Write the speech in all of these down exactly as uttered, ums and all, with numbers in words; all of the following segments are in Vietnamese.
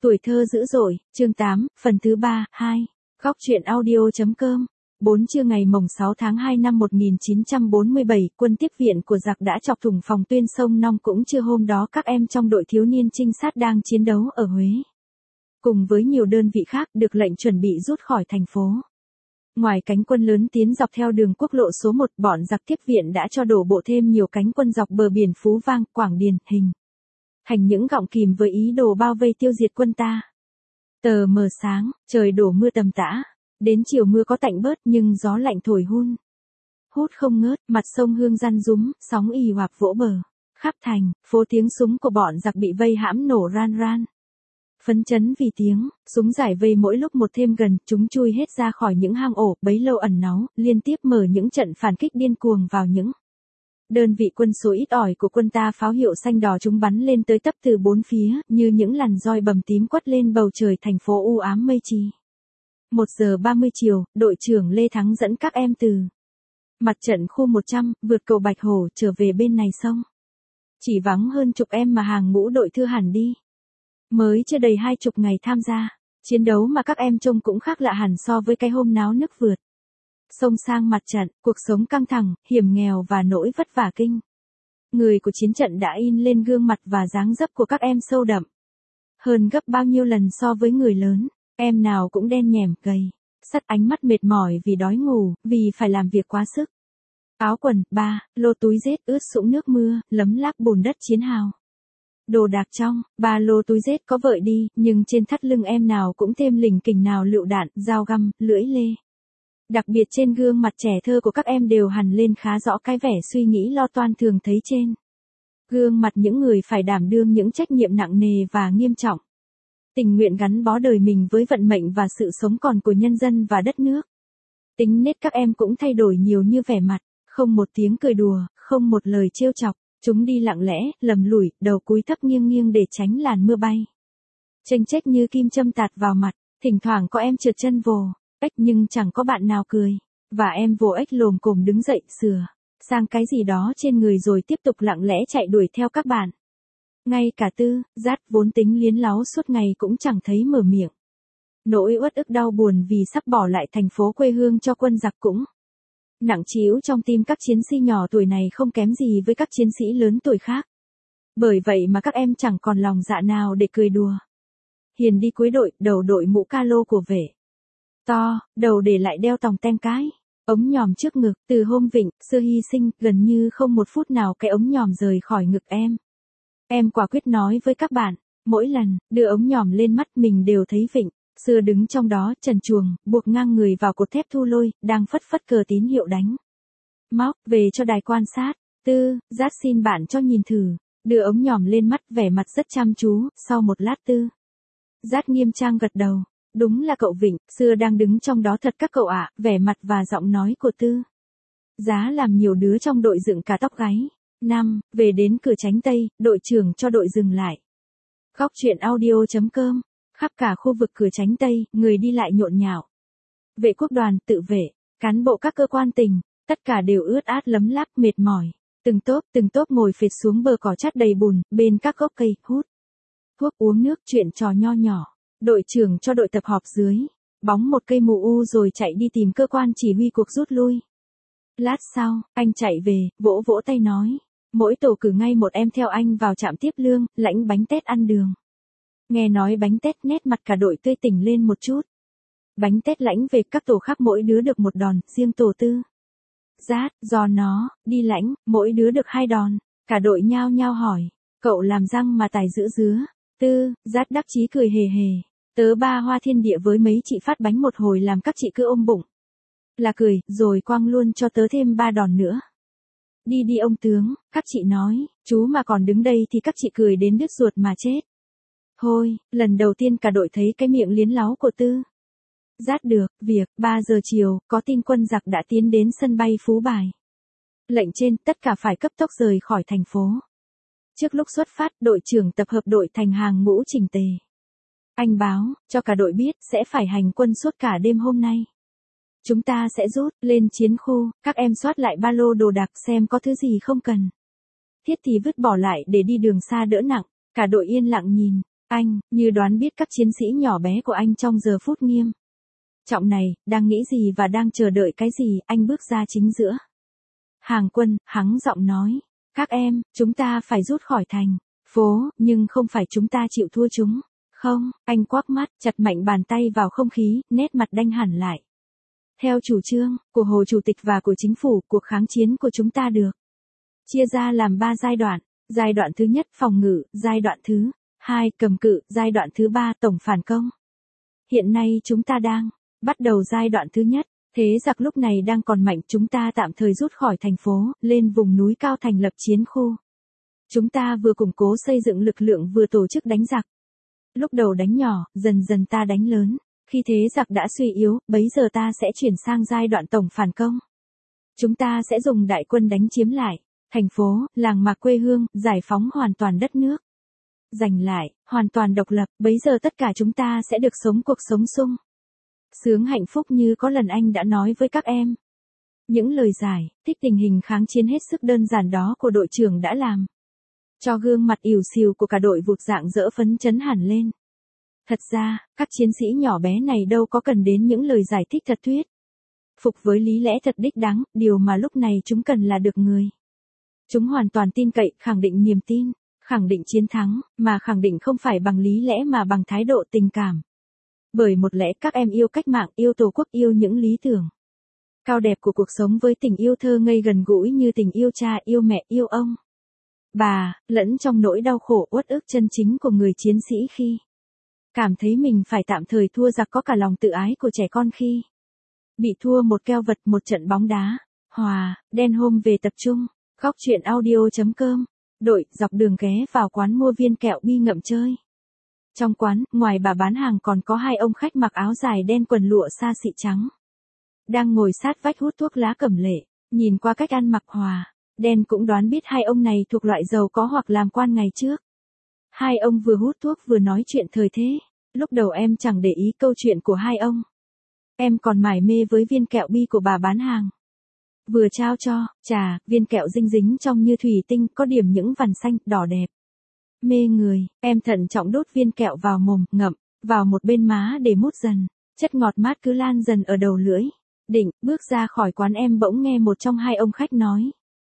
Tuổi thơ dữ dội, chương tám, phần thứ ba, hai. Góc truyện audio.com. bốn Trưa ngày mồng sáu tháng hai năm một nghìn chín trăm bốn mươi bảy, quân tiếp viện của giặc đã chọc thủng phòng tuyên sông Nong. Cũng trưa hôm đó các em trong đội thiếu niên trinh sát đang chiến đấu ở Huế, cùng với nhiều đơn vị khác được lệnh chuẩn bị rút khỏi thành phố. Ngoài cánh quân lớn tiến dọc theo đường quốc lộ số một, bọn giặc tiếp viện đã cho đổ bộ thêm nhiều cánh quân dọc bờ biển Phú Vang, Quảng Điền, Hình thành những gọng kìm với ý đồ bao vây tiêu diệt quân ta. Tờ mờ sáng, trời đổ mưa tầm tã. Đến chiều mưa có tạnh bớt nhưng gió lạnh thổi hun hút không ngớt, mặt sông Hương răn rúm, sóng ì hoạp vỗ bờ. Khắp thành phố tiếng súng của bọn giặc bị vây hãm nổ ran ran. Phấn chấn vì tiếng súng giải vây mỗi lúc một thêm gần, chúng chui hết ra khỏi những hang ổ bấy lâu ẩn náu, liên tiếp mở những trận phản kích điên cuồng vào những đơn vị quân số ít ỏi của quân ta. Pháo hiệu xanh đỏ chúng bắn lên tới tấp từ bốn phía, như những làn roi bầm tím quất lên bầu trời thành phố u ám mây trì. Một giờ ba mươi chiều, đội trưởng Lê Thắng dẫn các em từ mặt trận khu một trăm, vượt cầu Bạch Hổ trở về bên này sông. Chỉ vắng hơn chục em mà hàng ngũ đội thư hẳn đi. Mới chưa đầy hai chục ngày tham gia chiến đấu mà các em trông cũng khác lạ hẳn so với cái hôm náo nức vượt sông sang mặt trận. Cuộc sống căng thẳng, hiểm nghèo và nỗi vất vả kinh người của chiến trận đã in lên gương mặt và dáng dấp của các em sâu đậm hơn gấp bao nhiêu lần so với người lớn. Em nào cũng đen nhẻm, gầy, sắt, ánh mắt mệt mỏi vì đói ngủ, vì phải làm việc quá sức. Áo quần, ba, lô túi rết ướt sũng nước mưa, lấm láp bùn đất chiến hào. Đồ đạc trong, ba lô túi rết có vợi đi, nhưng trên thắt lưng em nào cũng thêm lình kình nào lựu đạn, dao găm, lưỡi lê. Đặc biệt trên gương mặt trẻ thơ của các em đều hằn lên khá rõ cái vẻ suy nghĩ lo toan thường thấy trên gương mặt những người phải đảm đương những trách nhiệm nặng nề và nghiêm trọng. Tình nguyện gắn bó đời mình với vận mệnh và sự sống còn của nhân dân và đất nước. Tính nết các em cũng thay đổi nhiều như vẻ mặt, không một tiếng cười đùa, không một lời trêu chọc, chúng đi lặng lẽ, lầm lủi, đầu cúi thấp nghiêng nghiêng để tránh làn mưa bay chênh chếch như kim châm tạt vào mặt. Thỉnh thoảng có em trượt chân vồ ếch nhưng chẳng có bạn nào cười, và em vồ ếch lồm cồm đứng dậy, sửa sang cái gì đó trên người rồi tiếp tục lặng lẽ chạy đuổi theo các bạn. Ngay cả Tư, Dát vốn tính liến láu suốt ngày cũng chẳng thấy mở miệng. Nỗi uất ức đau buồn vì sắp bỏ lại thành phố quê hương cho quân giặc cũng nặng trĩu trong tim các chiến sĩ nhỏ tuổi này không kém gì với các chiến sĩ lớn tuổi khác. Bởi vậy mà các em chẳng còn lòng dạ nào để cười đùa. Hiền đi cuối đội, đầu đội mũ calo của vệ to, đầu để lại đeo tòng ten cái, ống nhòm trước ngực. Từ hôm Vịnh Xưa hy sinh, gần như không một phút nào cái ống nhòm rời khỏi ngực em. Em quả quyết nói với các bạn, mỗi lần đưa ống nhòm lên mắt mình đều thấy Vịnh Xưa đứng trong đó, trần truồng, buộc ngang người vào cột thép thu lôi, đang phất phất cờ tín hiệu đánh móc về cho đài quan sát. Tư, Dát xin bạn cho nhìn thử, đưa ống nhòm lên mắt, vẻ mặt rất chăm chú. Sau một lát Tư, Dát nghiêm trang gật đầu. Đúng là cậu Vịnh Xưa đang đứng trong đó thật các cậu ạ. Vẻ mặt và giọng nói của Tư Giá làm nhiều đứa trong đội dựng cả tóc gáy. Năm, về đến cửa Chánh Tây, đội trưởng cho đội dừng lại. Góc truyện audio.com. Khắp cả khu vực cửa Chánh Tây, người đi lại nhộn nhạo. Vệ quốc đoàn, tự vệ, cán bộ các cơ quan tỉnh, tất cả đều ướt át lấm láp mệt mỏi. Từng tốp, từng tốp ngồi phệt xuống bờ cỏ chát đầy bùn, bên các gốc cây, hút thuốc, uống nước, chuyện trò nho nhỏ. Đội trưởng cho đội tập họp dưới bóng một cây mù u rồi chạy đi tìm cơ quan chỉ huy cuộc rút lui. Lát sau, anh chạy về, vỗ vỗ tay nói, mỗi tổ cử ngay một em theo anh vào trạm tiếp lương, lãnh bánh tét ăn đường. Nghe nói bánh tét, nét mặt cả đội tươi tỉnh lên một chút. Bánh tét lãnh về các tổ khác mỗi đứa được một đòn, riêng tổ Tư Dát, do nó đi lãnh, mỗi đứa được hai đòn. Cả đội nhao nhao hỏi, cậu làm răng mà tài giữ dứa. Tư Dát đắc chí cười hề hề, tớ ba hoa thiên địa với mấy chị phát bánh một hồi làm các chị cứ ôm bụng là cười, rồi quăng luôn cho tớ thêm ba đòn nữa. Đi đi ông tướng, các chị nói, chú mà còn đứng đây thì các chị cười đến đứt ruột mà chết. Thôi, lần đầu tiên cả đội thấy cái miệng liến láu của Tư Dát được việc. Ba giờ chiều, có tin quân giặc đã tiến đến sân bay Phú Bài. Lệnh trên, tất cả phải cấp tốc rời khỏi thành phố. Trước lúc xuất phát, đội trưởng tập hợp đội thành hàng ngũ chỉnh tề. Anh báo cho cả đội biết sẽ phải hành quân suốt cả đêm hôm nay. Chúng ta sẽ rút lên chiến khu, các em soát lại ba lô đồ đạc xem có thứ gì không cần thiết thì vứt bỏ lại để đi đường xa đỡ nặng. Cả đội yên lặng nhìn. Anh, như đoán biết các chiến sĩ nhỏ bé của anh trong giờ phút nghiêm trọng này, đang nghĩ gì và đang chờ đợi cái gì, anh bước ra chính giữa hàng quân, hắng giọng nói. Các em, chúng ta phải rút khỏi thành phố, nhưng không phải chúng ta chịu thua chúng. Không, anh quắc mắt, chặt mạnh bàn tay vào không khí, nét mặt đanh hẳn lại. Theo chủ trương của Hồ Chủ tịch và của chính phủ, cuộc kháng chiến của chúng ta được chia ra làm ba giai đoạn. Giai đoạn thứ nhất phòng ngự, giai đoạn thứ hai cầm cự, giai đoạn thứ ba tổng phản công. Hiện nay chúng ta đang bắt đầu giai đoạn thứ nhất. Thế giặc lúc này đang còn mạnh, chúng ta tạm thời rút khỏi thành phố, lên vùng núi cao thành lập chiến khu. Chúng ta vừa củng cố xây dựng lực lượng vừa tổ chức đánh giặc. Lúc đầu đánh nhỏ, dần dần ta đánh lớn. Khi thế giặc đã suy yếu, bấy giờ ta sẽ chuyển sang giai đoạn tổng phản công. Chúng ta sẽ dùng đại quân đánh chiếm lại thành phố, làng mạc quê hương, giải phóng hoàn toàn đất nước. Giành lại, hoàn toàn độc lập, bấy giờ tất cả chúng ta sẽ được sống cuộc sống sung sướng hạnh phúc như có lần anh đã nói với các em. Những lời giải thích tình hình kháng chiến hết sức đơn giản đó của đội trưởng đã làm cho gương mặt ỉu xìu của cả đội vụt rạng rỡ phấn chấn hẳn lên. Thật ra, các chiến sĩ nhỏ bé này đâu có cần đến những lời giải thích thật thuyết phục với lý lẽ thật đích đáng, điều mà lúc này chúng cần là được người. Chúng hoàn toàn tin cậy, khẳng định niềm tin, khẳng định chiến thắng, mà khẳng định không phải bằng lý lẽ mà bằng thái độ tình cảm. Bởi một lẽ các em yêu cách mạng, yêu tổ quốc, yêu những lý tưởng cao đẹp của cuộc sống với tình yêu thơ ngây gần gũi như tình yêu cha, yêu mẹ, yêu ông bà, lẫn trong nỗi đau khổ uất ức chân chính của người chiến sĩ khi cảm thấy mình phải tạm thời thua giặc, có cả lòng tự ái của trẻ con khi bị thua một keo vật, một trận bóng đá. Hòa, đen hôm về tập trung. Góc truyện audio chấm com. Đội, dọc đường ghé vào quán mua viên kẹo bi ngậm chơi. Trong quán, ngoài bà bán hàng còn có hai ông khách mặc áo dài đen quần lụa xa xị trắng. Đang ngồi sát vách hút thuốc lá cẩm lệ, nhìn qua cách ăn mặc Hòa, đen cũng đoán biết hai ông này thuộc loại giàu có hoặc làm quan ngày trước. Hai ông vừa hút thuốc vừa nói chuyện thời thế. Lúc đầu em chẳng để ý câu chuyện của hai ông. Em còn mải mê với viên kẹo bi của bà bán hàng. Vừa trao cho, chà, viên kẹo dinh dính trong như thủy tinh, có điểm những vằn xanh, đỏ đẹp. Mê người, em thận trọng đút viên kẹo vào mồm, ngậm vào một bên má để mút dần. Chất ngọt mát cứ lan dần ở đầu lưỡi. Định, bước ra khỏi quán em bỗng nghe một trong hai ông khách nói.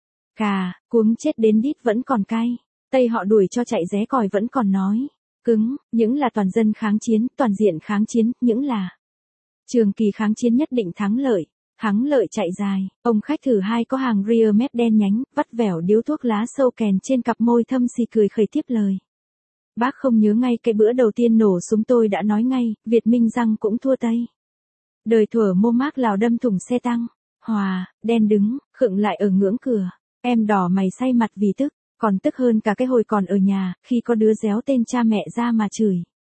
Cà, cuống chết đến đít vẫn còn cay. Tây họ đuổi cho chạy ré còi vẫn còn nói. Cứng, những là toàn dân kháng chiến, toàn diện kháng chiến, những là trường kỳ kháng chiến nhất định thắng lợi. Thắng lợi chạy dài, ông khách thứ hai có hàng rear mép đen nhánh, vắt vẻo điếu thuốc lá sâu kèn trên cặp môi thâm xì cười khẩy tiếp lời. Bác không nhớ ngay cái bữa đầu tiên nổ súng tôi đã nói ngay, Việt Minh răng cũng thua Tây. Đời thuở mô mác Lào đâm thủng xe tăng. Hòa, đen đứng, khựng lại ở ngưỡng cửa. Em đỏ mày say mặt vì tức, còn tức hơn cả cái hồi còn ở nhà, khi có đứa réo tên cha mẹ ra mà chửi.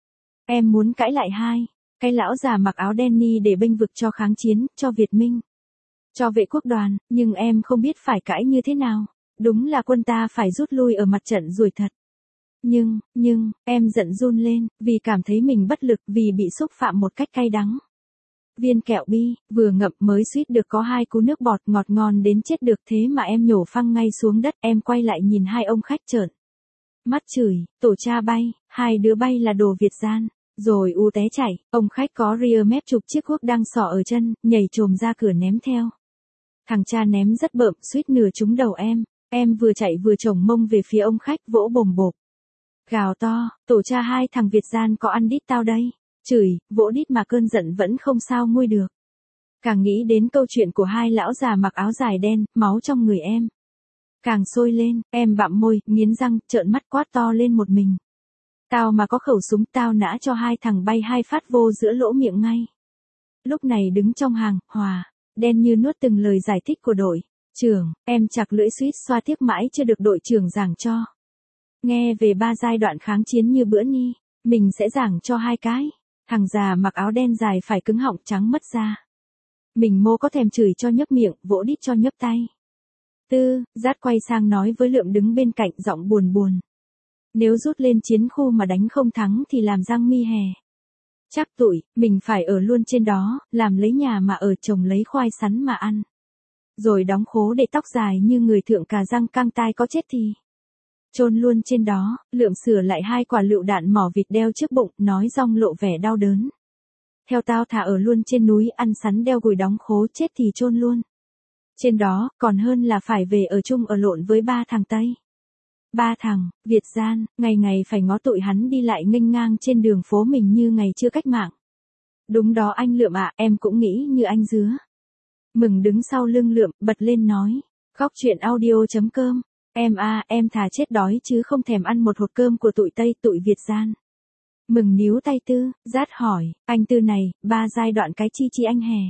Em muốn cãi lại hai. Cái lão già mặc áo đen ni để bênh vực cho kháng chiến, cho Việt Minh, cho vệ quốc đoàn, nhưng em không biết phải cãi như thế nào. Đúng là quân ta phải rút lui ở mặt trận rồi thật. Nhưng, nhưng, em giận run lên, vì cảm thấy mình bất lực, vì bị xúc phạm một cách cay đắng. Viên kẹo bi, vừa ngậm mới suýt được có hai cú nước bọt ngọt ngon đến chết được, thế mà em nhổ phăng ngay xuống đất. Em quay lại nhìn hai ông khách trợn mắt chửi, tổ cha bay, hai đứa bay là đồ Việt gian. Rồi u té chạy, ông khách có rear mép chụp chiếc cuốc đang xỏ ở chân, nhảy trồm ra cửa ném theo. Thằng cha ném rất bợm, suýt nửa trúng đầu em. Em vừa chạy vừa chổng mông về phía ông khách, vỗ bồm bộp. Gào to, tổ cha hai thằng Việt gian có ăn đít tao đây. Chửi, vỗ đít mà cơn giận vẫn không sao nguôi được. Càng nghĩ đến câu chuyện của hai lão già mặc áo dài đen, máu trong người em càng sôi lên, em bặm môi, nghiến răng, trợn mắt quát to lên một mình. Tao mà có khẩu súng, tao nã cho hai thằng bay hai phát vô giữa lỗ miệng ngay. Lúc này đứng trong hàng, Hòa, đen như nuốt từng lời giải thích của đội trưởng, em chặt lưỡi suýt xoa tiếc mãi chưa được đội trưởng giảng cho. Nghe về ba giai đoạn kháng chiến như bữa ni, mình sẽ giảng cho hai cái. Thằng già mặc áo đen dài phải cứng họng trắng mất ra. Mình mô có thèm chửi cho nhấp miệng, vỗ đít cho nhấp tay. Tư, Dát quay sang nói với Lượm đứng bên cạnh, giọng buồn buồn. Nếu rút lên chiến khu mà đánh không thắng thì làm răng mi hè. Chắc tụi, mình phải ở luôn trên đó, làm lấy nhà mà ở, trồng lấy khoai sắn mà ăn. Rồi đóng khố để tóc dài như người thượng cà răng căng tai, có chết thì chôn luôn trên đó, lượm sửa lại hai quả lựu đạn mỏ vịt đeo trước bụng, nói rong lộ vẻ đau đớn. Theo tao thả ở luôn trên núi ăn sắn đeo gùi đóng khố, chết thì chôn luôn. Trên đó, còn hơn là phải về ở chung ở lộn với ba thằng Tây. Ba thằng, Việt gian, ngày ngày phải ngó tụi hắn đi lại nghênh ngang trên đường phố mình như ngày chưa cách mạng. Đúng đó anh Lượm ạ, em cũng nghĩ như anh Dứa. Mừng đứng sau lưng Lượm, bật lên nói. Góc chuyện audio.com, em a, em thà chết đói chứ không thèm ăn một hột cơm của tụi Tây, tụi Việt gian. Mừng níu tay Tư, Dát hỏi, anh Tư này, ba giai đoạn cái chi chi anh hè.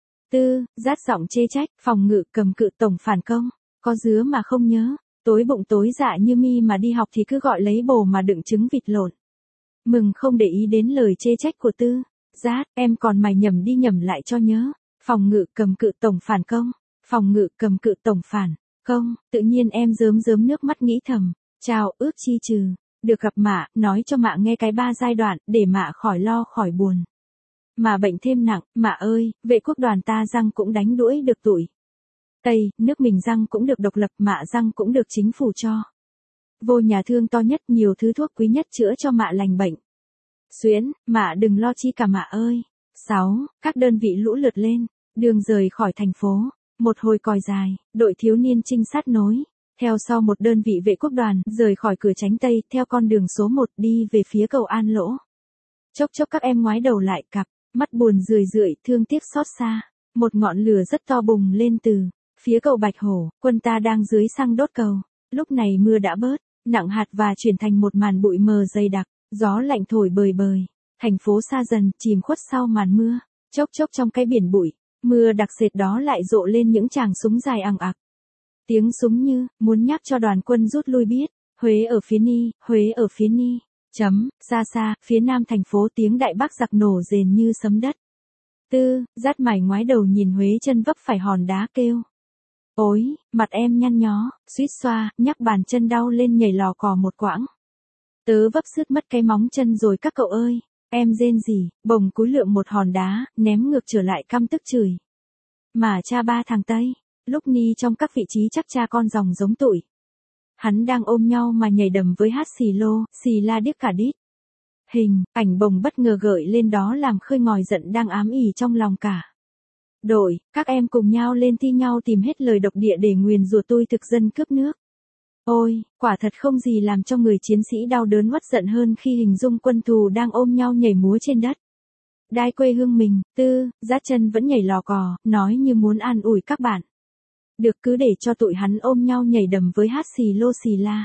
Tư, Dát giọng chê trách, phòng ngự cầm cự tổng phản công, có Dứa mà không nhớ, tối bụng tối dạ như mi mà đi học thì cứ gọi lấy bồ mà đựng trứng vịt lộn. Mừng không để ý đến lời chê trách của Tư, Dát, em còn mày nhầm đi nhầm lại cho nhớ, phòng ngự cầm cự tổng phản công, phòng ngự cầm cự tổng phản công, tự nhiên em rớm rớm nước mắt nghĩ thầm, chào ước chi trừ. Được gặp mạ, nói cho mạ nghe cái ba giai đoạn, để mạ khỏi lo khỏi buồn. Mà bệnh thêm nặng, mạ ơi, vệ quốc đoàn ta răng cũng đánh đuổi được tụi Tây, nước mình răng cũng được độc lập, mạ răng cũng được chính phủ cho. Vô nhà thương to nhất, nhiều thứ thuốc quý nhất chữa cho mạ lành bệnh. Xuyến, mạ đừng lo chi cả mạ ơi. sáu. Các đơn vị lũ lượt lên, đường rời khỏi thành phố. Một hồi còi dài, đội thiếu niên trinh sát nối. Theo sau một đơn vị vệ quốc đoàn, rời khỏi cửa Chánh Tây, theo con đường số một đi về phía cầu An Lỗ. Chốc chốc các em ngoái đầu lại cặp, mắt buồn rười rượi, thương tiếc xót xa. Một ngọn lửa rất to bùng lên từ phía cầu Bạch Hổ, quân ta đang dưới xăng đốt cầu. Lúc này mưa đã bớt, nặng hạt và chuyển thành một màn bụi mờ dày đặc, gió lạnh thổi bời bời. Thành phố xa dần, chìm khuất sau màn mưa. Chốc chốc trong cái biển bụi, mưa đặc sệt đó lại rộ lên những tràng súng dài ằng ặc. Tiếng súng như, muốn nhắc cho đoàn quân rút lui biết, Huế ở phía Ni, Huế ở phía Ni, chấm, xa xa, phía nam thành phố tiếng đại bác giặc nổ rền như sấm đất. Tư, Dát mải ngoái đầu nhìn Huế chân vấp phải hòn đá kêu. Ôi, mặt em nhăn nhó, suýt xoa, nhắc bàn chân đau lên nhảy lò cò một quãng. Tớ vấp sứt mất cái móng chân rồi các cậu ơi, em rên gì, bồng cúi lượm một hòn đá, ném ngược trở lại căm tức chửi. Mà cha ba thằng Tây. Lúc Ni trong các vị trí chắc cha con dòng giống tụi. Hắn đang ôm nhau mà nhảy đầm với hát xì lô, xì la điếc cả đít. Hình, ảnh bồng bất ngờ gợi lên đó làm khơi ngòi giận đang ám ỉ trong lòng cả. Đội, các em cùng nhau lên thi nhau tìm hết lời độc địa để nguyền rủa tôi thực dân cướp nước. Ôi, quả thật không gì làm cho người chiến sĩ đau đớn uất giận hơn khi hình dung quân thù đang ôm nhau nhảy múa trên đất. Đai quê hương mình, Tư, Dát chân vẫn nhảy lò cò, nói như muốn an ủi các bạn. Được cứ để cho tụi hắn ôm nhau nhảy đầm với hát xì lô xì la.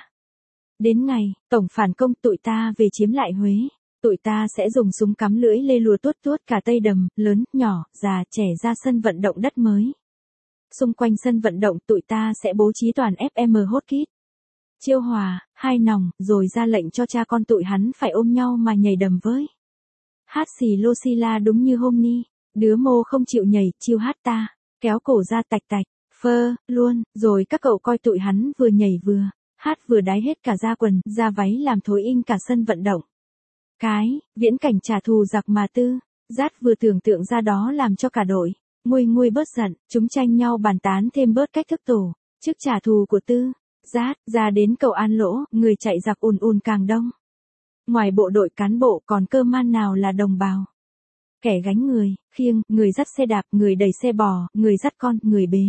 Đến ngày, tổng phản công tụi ta về chiếm lại Huế. Tụi ta sẽ dùng súng cắm lưỡi lê lùa tuốt tuốt cả Tây Đầm, lớn, nhỏ, già, trẻ ra sân vận động đất mới. Xung quanh sân vận động tụi ta sẽ bố trí toàn ép em hốt kít. Chiêu hòa, hai nòng, rồi ra lệnh cho cha con tụi hắn phải ôm nhau mà nhảy đầm với. Hát xì lô xì la đúng như hôm ni, đứa mô không chịu nhảy, chiêu hát ta, kéo cổ ra tạch tạch. Phơ, luôn, rồi các cậu coi tụi hắn vừa nhảy vừa, hát vừa đái hết cả da quần, da váy làm thối inh cả sân vận động. Cái, viễn cảnh trả thù giặc mà Tư, Dát vừa tưởng tượng ra đó làm cho cả đội, nguôi nguôi bớt giận, chúng tranh nhau bàn tán thêm bớt cách thức tổ, trước trả thù của Tư, Dát, ra đến cầu An Lỗ, người chạy giặc ùn ùn càng đông. Ngoài bộ đội cán bộ còn cơ man nào là đồng bào. Kẻ gánh người, khiêng, người dắt xe đạp, người đẩy xe bò, người dắt con, người bế.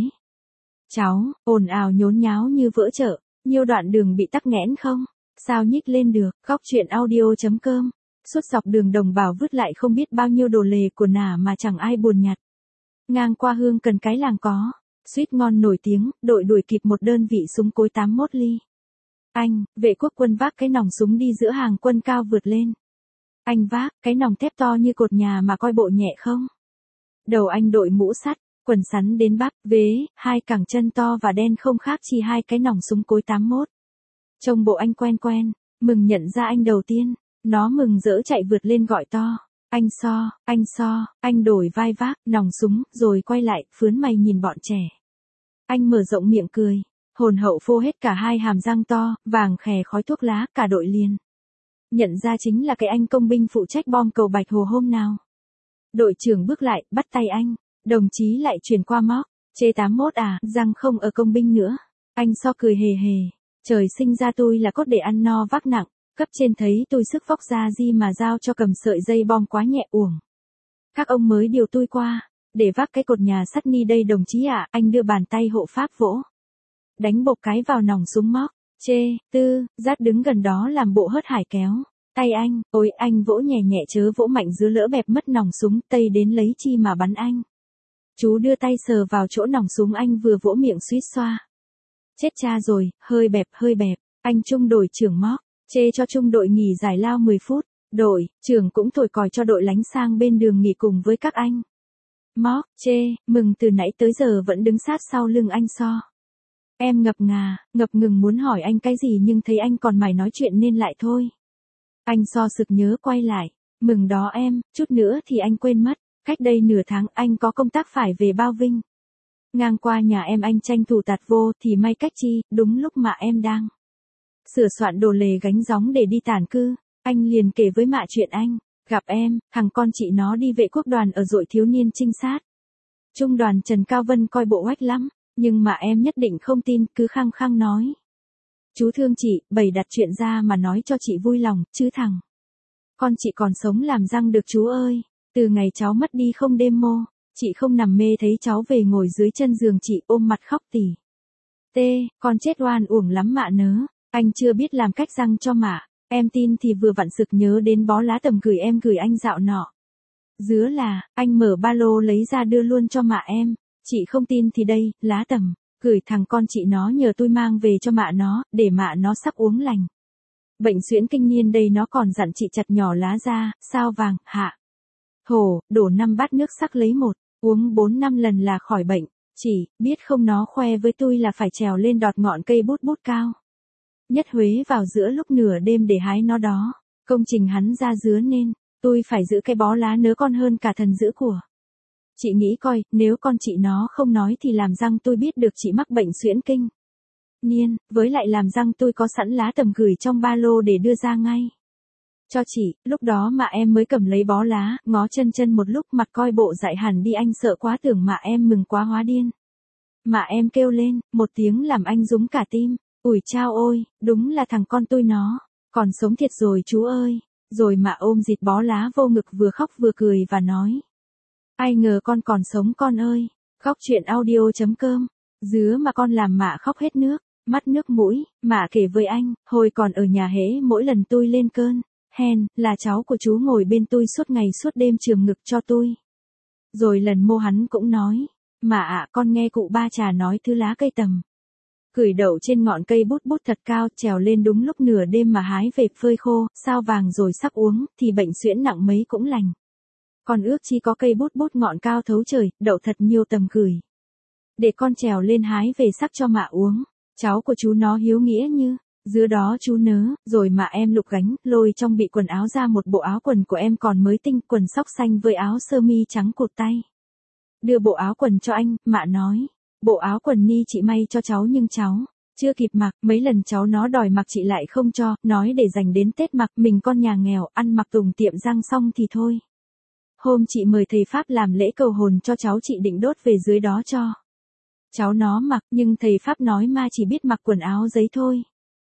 Cháu, ồn ào nhốn nháo như vỡ chợ, nhiều đoạn đường bị tắc nghẽn không? Sao nhích lên được? Góc chuyện audio.com. Suốt dọc đường đồng bào vứt lại không biết bao nhiêu đồ lề của nả mà chẳng ai buồn nhặt. Ngang qua Hương Cần cái làng có, suýt ngon nổi tiếng, đội đuổi kịp một đơn vị súng cối tám mốt ly. Anh, vệ quốc quân vác cái nòng súng đi giữa hàng quân cao vượt lên. Anh vác, cái nòng thép to như cột nhà mà coi bộ nhẹ không? Đầu anh đội mũ sắt. Quần sắn đến bắp, vế, hai cẳng chân to và đen không khác chi hai cái nòng súng cối tám mốt. Trông bộ anh quen quen, mừng nhận ra anh đầu tiên, nó mừng rỡ chạy vượt lên gọi to. Anh So, anh So, anh đổi vai vác, nòng súng, rồi quay lại, phướn mày nhìn bọn trẻ. Anh mở rộng miệng cười, hồn hậu phô hết cả hai hàm răng to, vàng khè khói thuốc lá, cả đội liền. Nhận ra chính là cái anh công binh phụ trách bom cầu Bạch Hồ hôm nào. Đội trưởng bước lại, bắt tay anh. Đồng chí lại chuyển qua móc, chê tám mốt à, răng không ở công binh nữa. Anh So cười hề hề, Trời sinh ra tôi là cốt để ăn no vác nặng, cấp trên thấy tôi sức vóc ra gì mà giao cho cầm sợi dây bom quá nhẹ uổng. Các ông mới điều tôi qua, để vác cái cột nhà sắt ni đây đồng chí ạ, anh đưa bàn tay hộ pháp vỗ. Đánh bộp cái vào nòng súng móc, chê, tư, Dát đứng gần đó làm bộ hớt hải kéo. Tay anh, ôi anh vỗ nhẹ nhẹ chớ vỗ mạnh dứa lỡ bẹp mất nòng súng, Tây đến lấy chi mà bắn anh. Chú đưa tay sờ vào chỗ nòng súng anh vừa vỗ miệng suýt xoa. Chết cha rồi, hơi bẹp hơi bẹp, anh trung đội trưởng móc, chê cho trung đội nghỉ giải lao mười phút, đội, trưởng cũng thổi còi cho đội lánh sang bên đường nghỉ cùng với các anh. Móc, chê, mừng từ nãy tới giờ vẫn đứng sát sau lưng anh so. Em ngập ngà, ngập ngừng muốn hỏi anh cái gì nhưng thấy anh còn mải nói chuyện nên lại thôi. Anh so sực nhớ quay lại, mừng đó em, chút nữa thì anh quên mất, cách đây nửa tháng anh có công tác phải về Bao Vinh. Ngang qua nhà em anh tranh thủ tạt vô thì may cách chi, đúng lúc mà em đang sửa soạn đồ lề gánh gióng để đi tản cư, anh liền kể với mạ chuyện anh, gặp em, thằng con chị nó đi vệ quốc đoàn ở Dội thiếu niên trinh sát. Trung đoàn Trần Cao Vân coi bộ oách lắm, nhưng mà em nhất định không tin, cứ khăng khăng nói. Chú thương chị, bày đặt chuyện ra mà nói cho chị vui lòng, chứ thằng con chị còn sống làm răng được chú ơi, từ ngày cháu mất đi không đêm mô, chị không nằm mê thấy cháu về ngồi dưới chân giường chị ôm mặt khóc tỉ. Tê, con chết oan uổng lắm mạ nớ, anh chưa biết làm cách răng cho mạ, em tin thì vừa vặn sực nhớ đến bó lá tầm gửi em gửi anh dạo nọ. Dứa là, anh mở ba lô lấy ra đưa luôn cho mạ em, chị không tin thì đây, lá tầm, gửi thằng con chị nó nhờ tôi mang về cho mạ nó, để mạ nó sắp uống lành. Bệnh suyễn kinh niên đây nó còn dặn chị chặt nhỏ lá ra, sao vàng, hạ. Hổ, đổ năm bát nước sắc lấy một, uống bốn năm lần là khỏi bệnh, chỉ, biết không nó khoe với tôi là phải trèo lên đọt ngọn cây bút bút cao. Nhất Huế vào giữa lúc nửa đêm để hái nó đó, công trình hắn ra dứa nên, tôi phải giữ cái bó lá nớ con hơn cả thần giữ của. Chị nghĩ coi, nếu con chị nó không nói thì làm răng tôi biết được chị mắc bệnh suyễn kinh niên, với lại làm răng tôi có sẵn lá tầm gửi trong ba lô để đưa ra ngay cho chị, lúc đó mà em mới cầm lấy bó lá, ngó chân chân một lúc mặt coi bộ dại hẳn đi anh sợ quá tưởng mà em mừng quá hóa điên. Mà em kêu lên, một tiếng làm anh rúng cả tim, ủi chao ôi, đúng là thằng con tôi nó, còn sống thiệt rồi chú ơi, rồi mà ôm dịt bó lá vô ngực vừa khóc vừa cười và nói. Ai ngờ con còn sống con ơi, khóc chuyện audio chấm com, dứa mà con làm mạ khóc hết nước, mắt nước mũi, mạ kể với anh, hồi còn ở nhà hễ mỗi lần tôi lên cơn. Hen, là cháu của chú ngồi bên tôi suốt ngày suốt đêm trường ngực cho tôi. Rồi lần mô hắn cũng nói, mà ạ à, con nghe cụ ba trà nói thứ lá cây tầm. Cửi đậu trên ngọn cây bút bút thật cao trèo lên đúng lúc nửa đêm mà hái về phơi khô, sao vàng rồi sắc uống, thì bệnh suyễn nặng mấy cũng lành. Còn ước chi có cây bút bút ngọn cao thấu trời, đậu thật nhiều tầm gửi. Để con trèo lên hái về sắc cho mạ uống, cháu của chú nó hiếu nghĩa như. Giữa đó chú nớ, rồi mà em lục gánh, lôi trong bị quần áo ra một bộ áo quần của em còn mới tinh, quần sóc xanh với áo sơ mi trắng cột tay. Đưa bộ áo quần cho anh, mạ nói, bộ áo quần ni chị may cho cháu nhưng cháu, chưa kịp mặc, mấy lần cháu nó đòi mặc chị lại không cho, nói để dành đến Tết mặc, mình con nhà nghèo, ăn mặc tùng tiệm răng xong thì thôi. Hôm chị mời thầy Pháp làm lễ cầu hồn cho cháu chị định đốt về dưới đó cho cháu nó mặc, nhưng thầy Pháp nói ma chỉ biết mặc quần áo giấy thôi.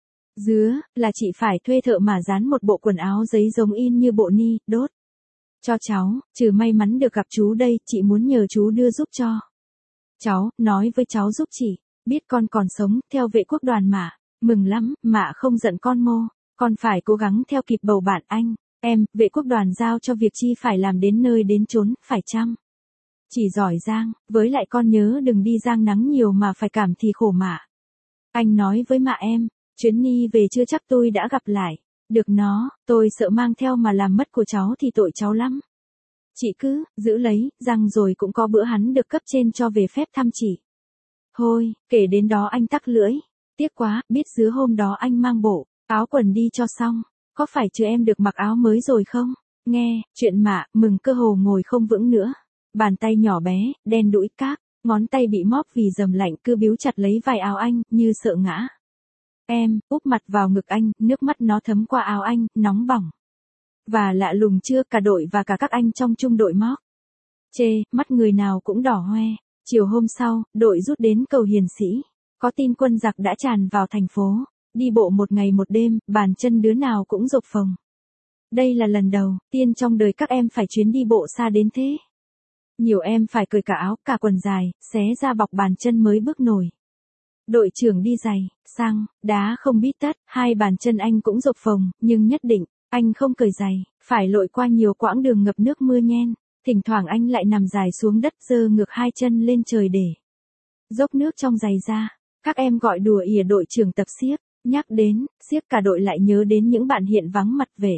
Dứa, là chị phải thuê thợ mà dán một bộ quần áo giấy giống in như bộ ni, đốt cho cháu, trừ may mắn được gặp chú đây, chị muốn nhờ chú đưa giúp cho cháu, nói với cháu giúp chị, biết con còn sống, theo vệ quốc đoàn mà, mừng lắm, mạ không giận con mô, con phải cố gắng theo kịp bầu bạn anh, em, vệ quốc đoàn giao cho việc chi phải làm đến nơi đến chốn, phải chăng? Chỉ giỏi giang, với lại con nhớ đừng đi giang nắng nhiều mà phải cảm thì khổ mạ. Anh nói với mạ em. Chuyến ni về chưa chắc tôi đã gặp lại, được nó, tôi sợ mang theo mà làm mất của cháu thì tội cháu lắm. Chị cứ, giữ lấy, rằng rồi cũng có bữa hắn được cấp trên cho về phép thăm chị. Thôi, kể đến đó anh tắc lưỡi, tiếc quá, biết dứa hôm đó anh mang bộ, áo quần đi cho xong, có phải chứ em được mặc áo mới rồi không? Nghe, chuyện mạ, mừng cơ hồ ngồi không vững nữa, bàn tay nhỏ bé, đen đũi các, ngón tay bị móp vì dầm lạnh cứ biếu chặt lấy vai áo anh, như sợ ngã. Em, úp mặt vào ngực anh, nước mắt nó thấm qua áo anh, nóng bỏng. Và lạ lùng chưa, cả đội và cả các anh trong trung đội móc. Chê, mắt người nào cũng đỏ hoe. Chiều hôm sau, đội rút đến cầu Hiền Sĩ. Có tin quân giặc đã tràn vào thành phố. đi bộ một ngày một đêm, bàn chân đứa nào cũng rộp phồng. Đây là lần đầu tiên trong đời các em phải chuyến đi bộ xa đến thế. Nhiều em phải cởi cả áo, cả quần dài, xé ra bọc bàn chân mới bước nổi. Đội trưởng đi giày, xăng, đá không biết tất, hai bàn chân anh cũng rộp phồng, nhưng nhất định, anh không cởi giày, phải lội qua nhiều quãng đường ngập nước mưa nhen. Thỉnh thoảng anh lại nằm dài xuống đất giơ ngược hai chân lên trời để dốc nước trong giày ra. Các em gọi đùa ỉa đội trưởng tập xiếc, nhắc đến, xiếc cả đội lại nhớ đến những bạn hiện vắng mặt về.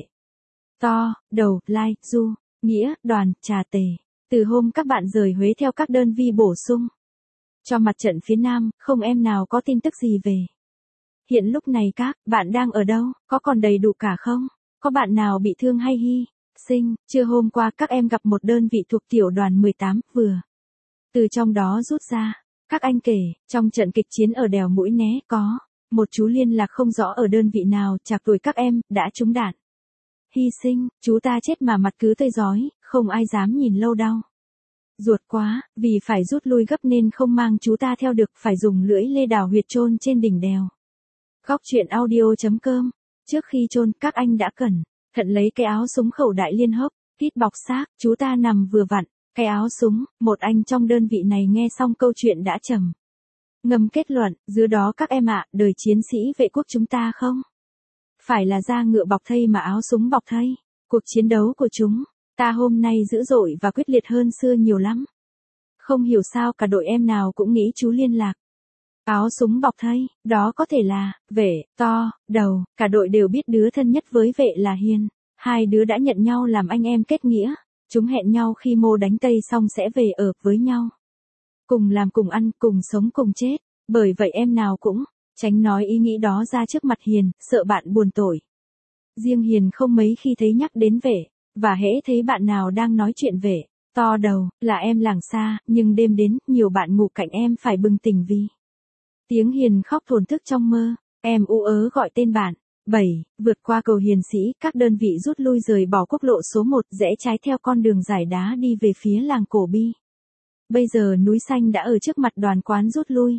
To, đầu, lai, du, nghĩa, đoàn, trà tề. Từ hôm các bạn rời Huế theo các đơn vị bổ sung cho mặt trận phía Nam, không em nào có tin tức gì về. Hiện lúc này các bạn đang ở đâu, có còn đầy đủ cả không? Có bạn nào bị thương hay hy sinh? Trưa hôm qua các em gặp một đơn vị thuộc tiểu đoàn mười tám, vừa từ trong đó rút ra. Các anh kể, trong trận kịch chiến ở đèo Mũi Né có một chú liên lạc không rõ ở đơn vị nào, chạc tuổi các em, đã trúng đạn. Hy sinh, chú ta chết mà mặt cứ tơi rói, không ai dám nhìn lâu đau. Ruột quá, vì phải rút lui gấp nên không mang chú ta theo được, phải dùng lưỡi lê đào huyệt chôn trên đỉnh đèo. Góc truyện audio.com. Trước khi chôn, các anh đã cẩn thận lấy cái áo súng khẩu đại liên hốc, kít bọc xác, chú ta nằm vừa vặn, cái áo súng. Một anh trong đơn vị này nghe xong câu chuyện đã trầm ngâm kết luận, dưới đó các em ạ, đời chiến sĩ vệ quốc chúng ta không phải là da ngựa bọc thây mà áo súng bọc thây. Cuộc chiến đấu của chúng ta hôm nay dữ dội và quyết liệt hơn xưa nhiều lắm. Không hiểu sao cả đội em nào cũng nghĩ chú liên lạc áo súng bọc thây, đó có thể là vệ, to, đầu, cả đội đều biết đứa thân nhất với vệ là Hiền. Hai đứa đã nhận nhau làm anh em kết nghĩa. Chúng hẹn nhau khi mô đánh Tây xong sẽ về ở với nhau. Cùng làm cùng ăn, cùng sống cùng chết. Bởi vậy em nào cũng tránh nói ý nghĩ đó ra trước mặt Hiền, sợ bạn buồn tội. Riêng Hiền không mấy khi thấy nhắc đến vệ, và hễ thấy bạn nào đang nói chuyện vệ, to đầu, là em lảng xa, nhưng đêm đến, nhiều bạn ngủ cạnh em phải bừng tỉnh vì tiếng Hiền khóc thổn thức trong mơ. Em u ớ gọi tên bạn. bảy. Vượt qua cầu Hiền Sĩ, các đơn vị rút lui rời bỏ quốc lộ số một, rẽ trái theo con đường dải đá đi về phía làng Cổ Bi. Bây giờ núi xanh đã ở trước mặt đoàn quán rút lui.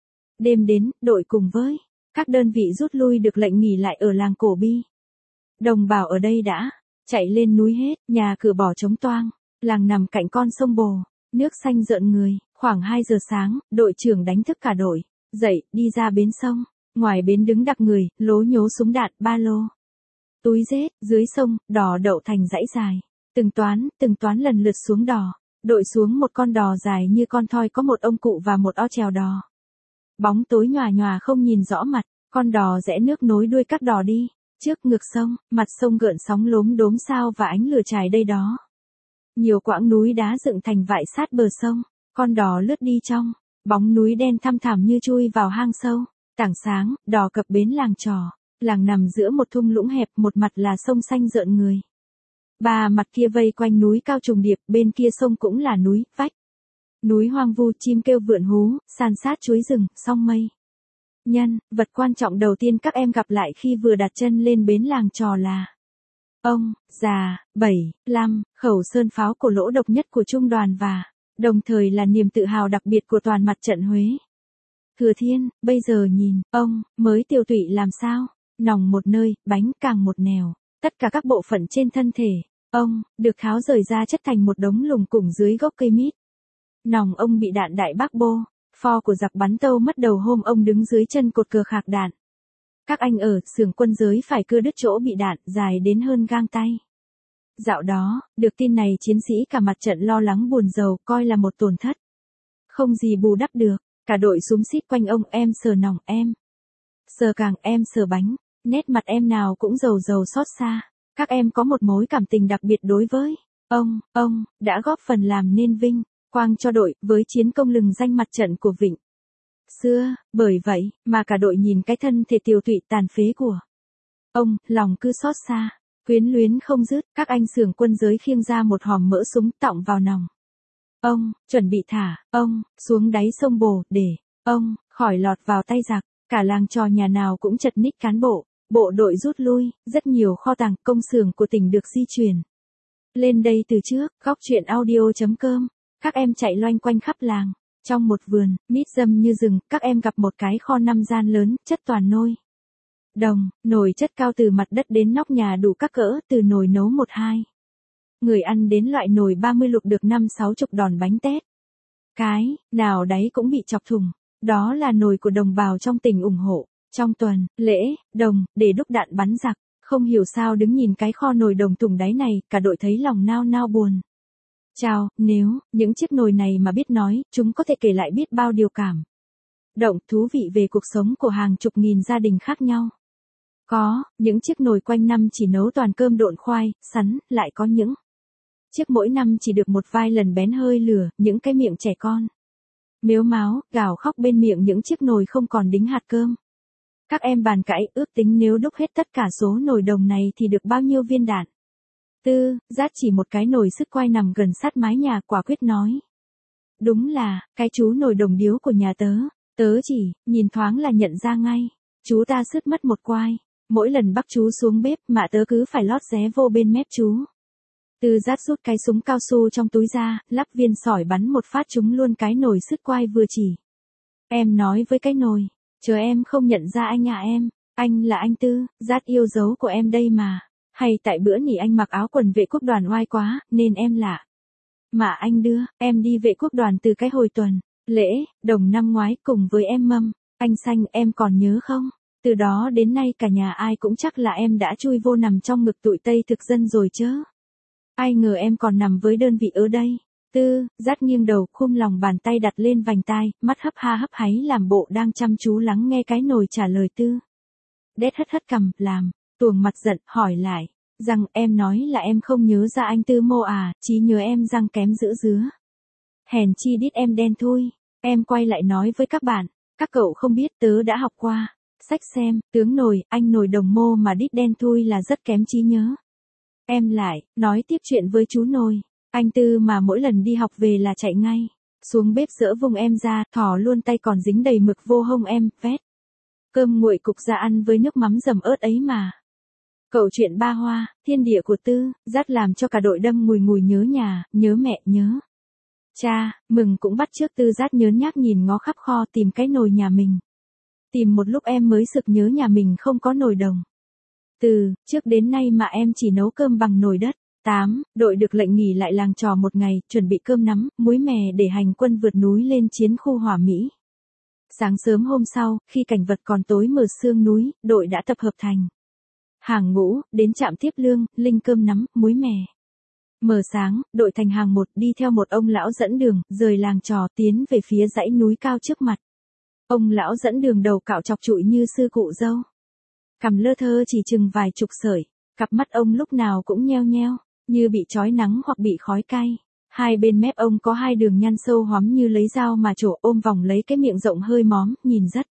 Đêm đến, đội cùng với các đơn vị rút lui được lệnh nghỉ lại ở làng Cổ Bi. Đồng bào ở đây đã chạy lên núi hết, nhà cửa bỏ trống toang, làng nằm cạnh con sông Bồ, nước xanh rợn người. Khoảng hai giờ sáng, đội trưởng đánh thức cả đội, dậy, đi ra bến sông. Ngoài bến đứng đặc người, lố nhố súng đạn, ba lô, túi rết, dưới sông, đò đậu thành dãy dài. Từng toán, từng toán lần lượt xuống đò. Đội xuống một con đò dài như con thoi, có một ông cụ và một o chèo đò. Bóng tối nhòa nhòa không nhìn rõ mặt, con đò rẽ nước nối đuôi các đò đi. Trước ngược sông, mặt sông gợn sóng lốm đốm sao và ánh lửa trài đây đó. Nhiều quãng núi đá dựng thành vại sát bờ sông, con đò lướt đi trong bóng núi đen thăm thẳm như chui vào hang sâu. Tảng sáng, đò cập bến làng Trò. Làng nằm giữa một thung lũng hẹp, một mặt là sông xanh rợn người. Ba mặt kia vây quanh núi cao trùng điệp, bên kia sông cũng là núi, vách núi hoang vu, chim kêu vượn hú, san sát chuối rừng, song mây. Nhân vật quan trọng đầu tiên các em gặp lại khi vừa đặt chân lên bến làng Trò là ông già bảy lăm, khẩu sơn pháo cổ lỗ độc nhất của trung đoàn và đồng thời là niềm tự hào đặc biệt của toàn mặt trận Huế. Thừa Thiên, bây giờ nhìn, ông, mới tiêu tụy làm sao? Nòng một nơi, bánh càng một nẻo. Tất cả các bộ phận trên thân thể, ông, được tháo rời ra chất thành một đống lùng củng dưới gốc cây mít. Nòng ông bị đạn đại bác bô, pho của giặc bắn tâu mất đầu hôm ông đứng dưới chân cột cờ khạc đạn. Các anh ở xưởng quân giới phải cưa đứt chỗ bị đạn, dài đến hơn gang tay. Dạo đó, được tin này chiến sĩ cả mặt trận lo lắng buồn rầu, coi là một tổn thất. Không gì bù đắp được. Cả đội xúm xít quanh ông, em sờ nòng, em sờ càng, em sờ bánh. Nét mặt em nào cũng dầu dầu xót xa. Các em có một mối cảm tình đặc biệt đối với ông. Ông đã góp phần làm nên vinh quang cho đội với chiến công lừng danh mặt trận của Vịnh xưa. Bởi vậy mà cả đội nhìn cái thân thể tiều tụy tàn phế của ông, lòng cứ xót xa, quyến luyến không dứt. Các anh xưởng quân giới khiêng ra một hòm mỡ súng tọng vào nòng ông, chuẩn bị thả ông xuống đáy sông Bồ để ông khỏi lọt vào tay giặc. Cả làng Trò nhà nào cũng chật ních cán bộ, bộ đội rút lui, rất nhiều kho tàng, công xưởng của tỉnh được di chuyển lên đây từ trước. Góc truyện audio.com. Các em chạy loanh quanh khắp làng, trong một vườn mít râm như rừng, các em gặp một cái kho năm gian lớn, chất toàn nôi đồng, nồi chất cao từ mặt đất đến nóc nhà đủ các cỡ, từ nồi nấu một hai người ăn đến loại nồi ba mươi luộc được năm sáu chục đòn bánh tét. Cái, nào đấy cũng bị chọc thủng. Đó là nồi của đồng bào trong tỉnh ủng hộ. Trong tuần, lễ, đồng, để đúc đạn bắn giặc. Không hiểu sao đứng nhìn cái kho nồi đồng thùng đáy này, cả đội thấy lòng nao nao buồn. Chào, nếu, những chiếc nồi này mà biết nói, chúng có thể kể lại biết bao điều cảm động thú vị về cuộc sống của hàng chục nghìn gia đình khác nhau. Có, những chiếc nồi quanh năm chỉ nấu toàn cơm độn khoai, sắn, lại có những chiếc mỗi năm chỉ được một vài lần bén hơi lửa, những cái miệng trẻ con mếu máo, gào khóc bên miệng những chiếc nồi không còn đính hạt cơm. Các em bàn cãi, ước tính nếu đúc hết tất cả số nồi đồng này thì được bao nhiêu viên đạn. Tư, Dát chỉ một cái nồi sứt quai nằm gần sát mái nhà, quả quyết nói. Đúng là, cái chú nồi đồng điếu của nhà tớ, tớ chỉ, nhìn thoáng là nhận ra ngay. Chú ta sứt mất một quai. Mỗi lần bắt chú xuống bếp mà tớ cứ phải lót ré vô bên mép chú. Tư Dát rút cái súng cao su trong túi ra, lắp viên sỏi bắn một phát trúng luôn cái nồi sứt quai vừa chỉ. Em nói với cái nồi, chờ em không nhận ra anh à em, anh là anh Tư, Dát yêu dấu của em đây mà. Hay tại bữa nỉ anh mặc áo quần vệ quốc đoàn oai quá, nên em lạ. Mà anh đưa, em đi vệ quốc đoàn từ cái hồi tuần, lễ, đồng năm ngoái cùng với em Mâm, anh Xanh em còn nhớ không? Từ đó đến nay cả nhà ai cũng chắc là em đã chui vô nằm trong ngực tụi Tây thực dân rồi chớ. Ai ngờ em còn nằm với đơn vị ở đây. Tư, Dát nghiêng đầu, khum lòng bàn tay đặt lên vành tai, mắt hấp ha hấp háy làm bộ đang chăm chú lắng nghe cái nồi trả lời Tư. Đét hất hất cằm, làm, tuồng mặt giận, hỏi lại, rằng em nói là em không nhớ ra anh Tư Mô à, trí nhớ em răng kém dữ dứa. Hèn chi đít em đen thui, em quay lại nói với các bạn, các cậu không biết tớ đã học qua. Sách xem, tướng nồi, anh nồi đồng Mô mà đít đen thui là rất kém trí nhớ. Em lại, nói tiếp chuyện với chú nồi. Anh Tư mà mỗi lần đi học về là chạy ngay. Xuống bếp dỡ vùng em ra, thò luôn tay còn dính đầy mực vô hông em, vét. Cơm nguội cục ra ăn với nước mắm dầm ớt ấy mà. Cậu chuyện ba hoa, thiên địa của Tư, Dát làm cho cả đội đâm ngùi ngùi nhớ nhà, nhớ mẹ, nhớ cha, mừng cũng bắt chước Tư. Dát nhớn nhác nhìn ngó khắp kho tìm cái nồi nhà mình. Tìm một lúc em mới sực nhớ nhà mình không có nồi đồng. Từ, trước đến nay mà em chỉ nấu cơm bằng nồi đất. tám. Đội được lệnh nghỉ lại làng trò một ngày, chuẩn bị cơm nắm, muối mè để hành quân vượt núi lên chiến khu Hỏa Mỹ. Sáng sớm hôm sau, khi cảnh vật còn tối mờ sương núi, đội đã tập hợp thành hàng ngũ, đến trạm tiếp lương, linh cơm nắm, muối mè. Mờ sáng, đội thành hàng một đi theo một ông lão dẫn đường, rời làng trò tiến về phía dãy núi cao trước mặt. Ông lão dẫn đường đầu cạo chọc trụi như sư cụ dâu. Cằm lơ thơ chỉ chừng vài chục sợi, cặp mắt ông lúc nào cũng nheo nheo, như bị trói nắng hoặc bị khói cay. Hai bên mép ông có hai đường nhăn sâu hóm như lấy dao mà trổ, ôm vòng lấy cái miệng rộng hơi móm, nhìn rất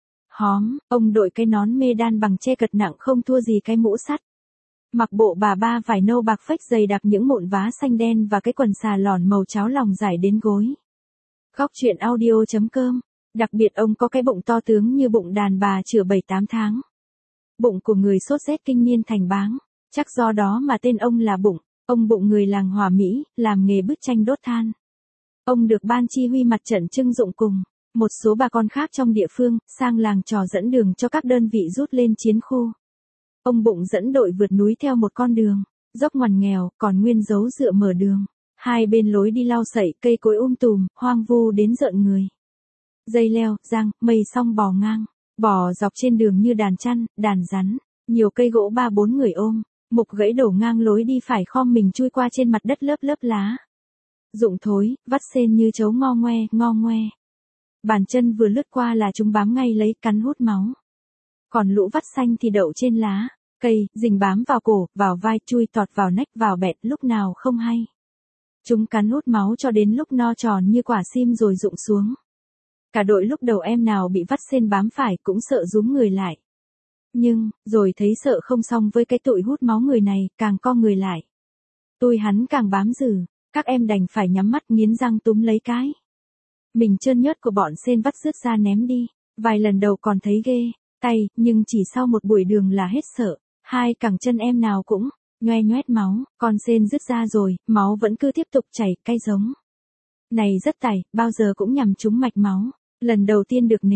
hóm. Ông đội cái nón mê đan bằng tre cật nặng không thua gì cái mũ sắt. Mặc bộ bà ba vải nâu bạc phách dày đặc những mụn vá xanh đen và cái quần xà lòn màu cháo lòng dài đến gối. Góc truyện audio chấm com. Đặc biệt ông có cái bụng to tướng như bụng đàn bà chữa bảy tám tháng. Bụng của người sốt rét kinh niên thành báng. Chắc do đó mà tên ông là Bụng. Ông Bụng người làng Hòa Mỹ, làm nghề bức tranh đốt than. Ông được ban chi huy mặt trận trưng dụng cùng một số bà con khác trong địa phương, sang làng trò dẫn đường cho các đơn vị rút lên chiến khu. Ông Bụng dẫn đội vượt núi theo một con đường dốc ngoằn nghèo, còn nguyên dấu dựa mở đường. Hai bên lối đi lau sậy, cây cối um tùm, hoang vu đến rợn người. Dây leo, giăng, mây song bò ngang, bò dọc trên đường như đàn chăn, đàn rắn, nhiều cây gỗ ba bốn người ôm, mục gãy đổ ngang lối đi phải khom mình chui qua trên mặt đất lớp lớp lá. Rụng thối, vắt sên như chấu ngo ngoe, ngo ngoe. Bàn chân vừa lướt qua là chúng bám ngay lấy, cắn hút máu. Còn lũ vắt xanh thì đậu trên lá, cây, rình bám vào cổ, vào vai, chui tọt vào nách, vào bẹt, lúc nào không hay. Chúng cắn hút máu cho đến lúc no tròn như quả sim rồi rụng xuống. Cả đội lúc đầu em nào bị vắt sên bám phải cũng sợ rúm người lại. Nhưng, rồi thấy sợ không xong với cái tụi hút máu người này, càng co người lại. Tôi hắn càng bám dừ, các em đành phải nhắm mắt nghiến răng túm lấy cái mình trơn nhớt của bọn sên vắt rứt ra ném đi. Vài lần đầu còn thấy ghê tay, nhưng chỉ sau một buổi đường là hết sợ. Hai cẳng chân em nào cũng nhoe nhoét máu, con sên rứt ra rồi, máu vẫn cứ tiếp tục chảy, cay giống này rất tài, bao giờ cũng nhằm trúng mạch máu. Lần đầu tiên được nếm,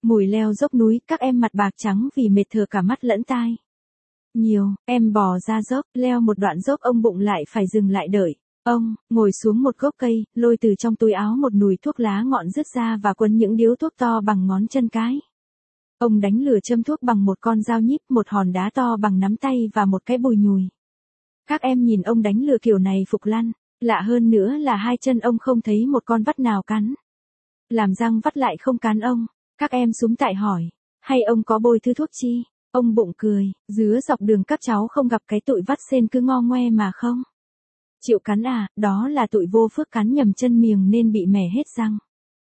Mùi leo dốc núi, các em mặt bạc trắng vì mệt thở cả mắt lẫn tai. Nhiều, em bò ra dốc, leo một đoạn dốc ông Bụng lại phải dừng lại đợi. Ông, ngồi xuống một gốc cây, lôi từ trong túi áo một nùi thuốc lá ngọn rứt ra và quấn những điếu thuốc to bằng ngón chân cái. Ông đánh lửa châm thuốc bằng một con dao nhíp, một hòn đá to bằng nắm tay và một cái bùi nhùi. Các em nhìn ông đánh lửa kiểu này phục lăn, lạ hơn nữa là hai chân ông không thấy một con vắt nào cắn. Làm răng vắt lại không cắn ông, các em súm tại hỏi, hay ông có bôi thứ thuốc chi? Ông Bụng cười, dứa dọc đường các cháu không gặp cái tụi vắt sên cứ ngo ngoe mà không chịu cắn à, đó là tụi vô phước cắn nhầm chân miềng nên bị mẻ hết răng.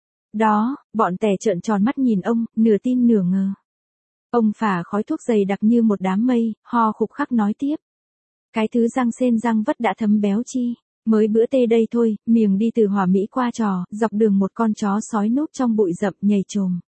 Đó, bọn tẻ trợn tròn mắt nhìn ông, nửa tin nửa ngờ. Ông phả khói thuốc dày đặc như một đám mây, ho khục khắc nói tiếp. Cái thứ răng sên răng vắt đã thấm béo chi, mới bữa tê đây thôi, miềng đi từ Hòa Mỹ qua Trò, dọc đường một con chó sói núp trong bụi rậm nhảy trồm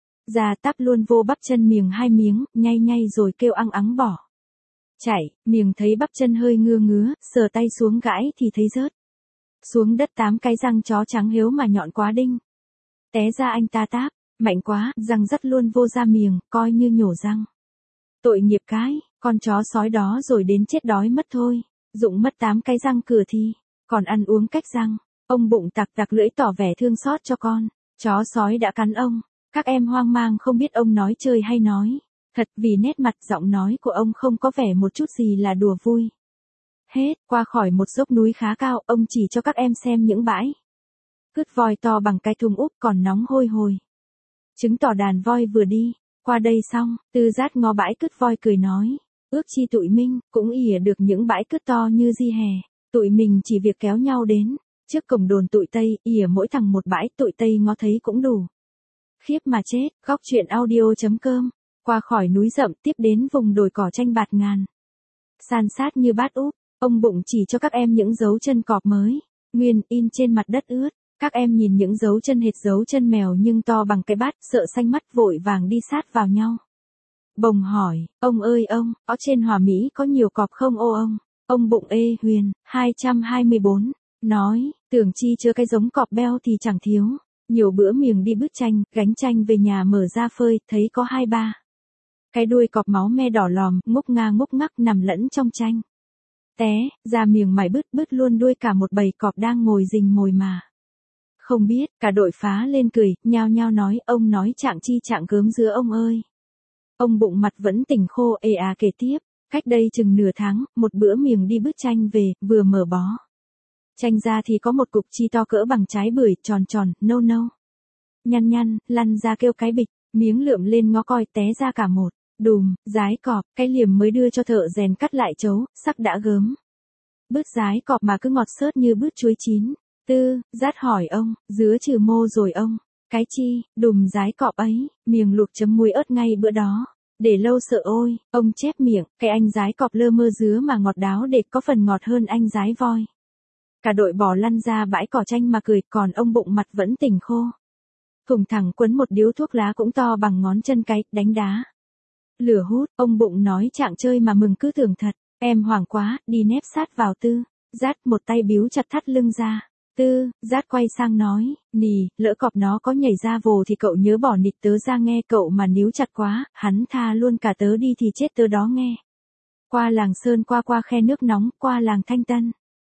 ra táp luôn vô bắp chân miềng hai miếng, nhay nhay rồi kêu ăng ắng bỏ chạy. Miềng thấy bắp chân hơi ngưa ngứa, sờ tay xuống gãi thì thấy rớt xuống đất tám cái răng chó trắng hiếu mà nhọn quá đinh. Té ra anh ta táp, mạnh quá, răng rắt luôn vô da miềng, coi như nhổ răng. Tội nghiệp cái, con chó sói đó rồi đến chết đói mất thôi, rụng mất tám cái răng cửa thì còn ăn uống cách răng. Ông Bụng tặc tặc lưỡi tỏ vẻ thương xót cho con chó sói đã cắn ông. Các em hoang mang không biết ông nói chơi hay nói thật, vì nét mặt giọng nói của ông không có vẻ một chút gì là đùa vui. Hết, qua khỏi một dốc núi khá cao, ông chỉ cho các em xem những bãi cứt voi to bằng cái thùng úp còn nóng hôi hổi. Chứng tỏ đàn voi vừa đi qua đây xong, Tư Dát ngó bãi cứt voi cười nói, ước chi tụi mình cũng ỉa được những bãi cứt to như di hè, tụi mình chỉ việc kéo nhau đến trước cổng đồn tụi Tây, ỉa mỗi thằng một bãi, tụi Tây ngó thấy cũng đủ khiếp mà chết. Góc truyện audio chấm com. Qua khỏi núi rậm tiếp đến vùng đồi cỏ tranh bạt ngàn, san sát như bát úp. Ông Bụng chỉ cho các em những dấu chân cọp mới nguyên in trên mặt đất ướt. Các em nhìn những dấu chân hệt dấu chân mèo nhưng to bằng cái bát, sợ xanh mắt vội vàng đi sát vào nhau. Bồng hỏi, ông ơi ông, ở trên Hòa Mỹ có nhiều cọp không ô ông? Ông Bụng ê huyền, hai trăm hai mươi bốn, nói, tưởng chi chứa cái giống cọp beo thì chẳng thiếu. Nhiều bữa miềng đi bứt chanh, gánh chanh về nhà mở ra phơi, thấy có hai ba cái đuôi cọp máu me đỏ lòm, ngúc nga ngúc ngắc nằm lẫn trong chanh. Té, ra miềng mải bứt bứt luôn đuôi cả một bầy cọp đang ngồi rình mồi mà không biết. Cả đội phá lên cười, nhao nhao nói, ông nói trạng chi trạng gớm dứa ông ơi. Ông Bụng mặt vẫn tỉnh khô, ê à kể tiếp, cách đây chừng nửa tháng, một bữa miềng đi bứt chanh về, vừa mở bó chanh ra thì có một cục chi to cỡ bằng trái bưởi, tròn tròn, nâu nâu, nhăn nhăn, lăn ra kêu cái bịch. Miếng lượm lên ngó coi, té ra cả một đùm dái cọp. Cái liềm mới đưa cho thợ rèn cắt lại chấu, sắc đã gớm. Bứt dái cọp mà cứ ngọt xớt như bứt chuối chín. Tư Dát hỏi ông, dứa trừ mô rồi ông? Cái chi, đùm dái cọp ấy, miềng luộc chấm muối ớt ngay bữa đó. Để lâu sợ ôi, ông chép miệng, cái anh dái cọp lơ mơ dứa mà ngọt đáo để có phần ngọt hơn anh dái voi. Cả đội bò lăn ra bãi cỏ tranh mà cười, còn ông Bụng mặt vẫn tỉnh khô. Thùng thẳng quấn một điếu thuốc lá cũng to bằng ngón chân cái, đánh đá lửa hút. Ông Bụng nói trạng chơi mà mừng cứ tưởng thật. Em hoảng quá, đi nép sát vào Tư Dát, một tay biếu chặt thắt lưng ra. Tư Dát quay sang nói, nì, lỡ cọp nó có nhảy ra vồ thì cậu nhớ bỏ nịt tớ ra nghe, cậu mà níu chặt quá, hắn tha luôn cả tớ đi thì chết tớ đó nghe. Qua làng Sơn, qua qua khe nước nóng, qua làng Thanh Tân,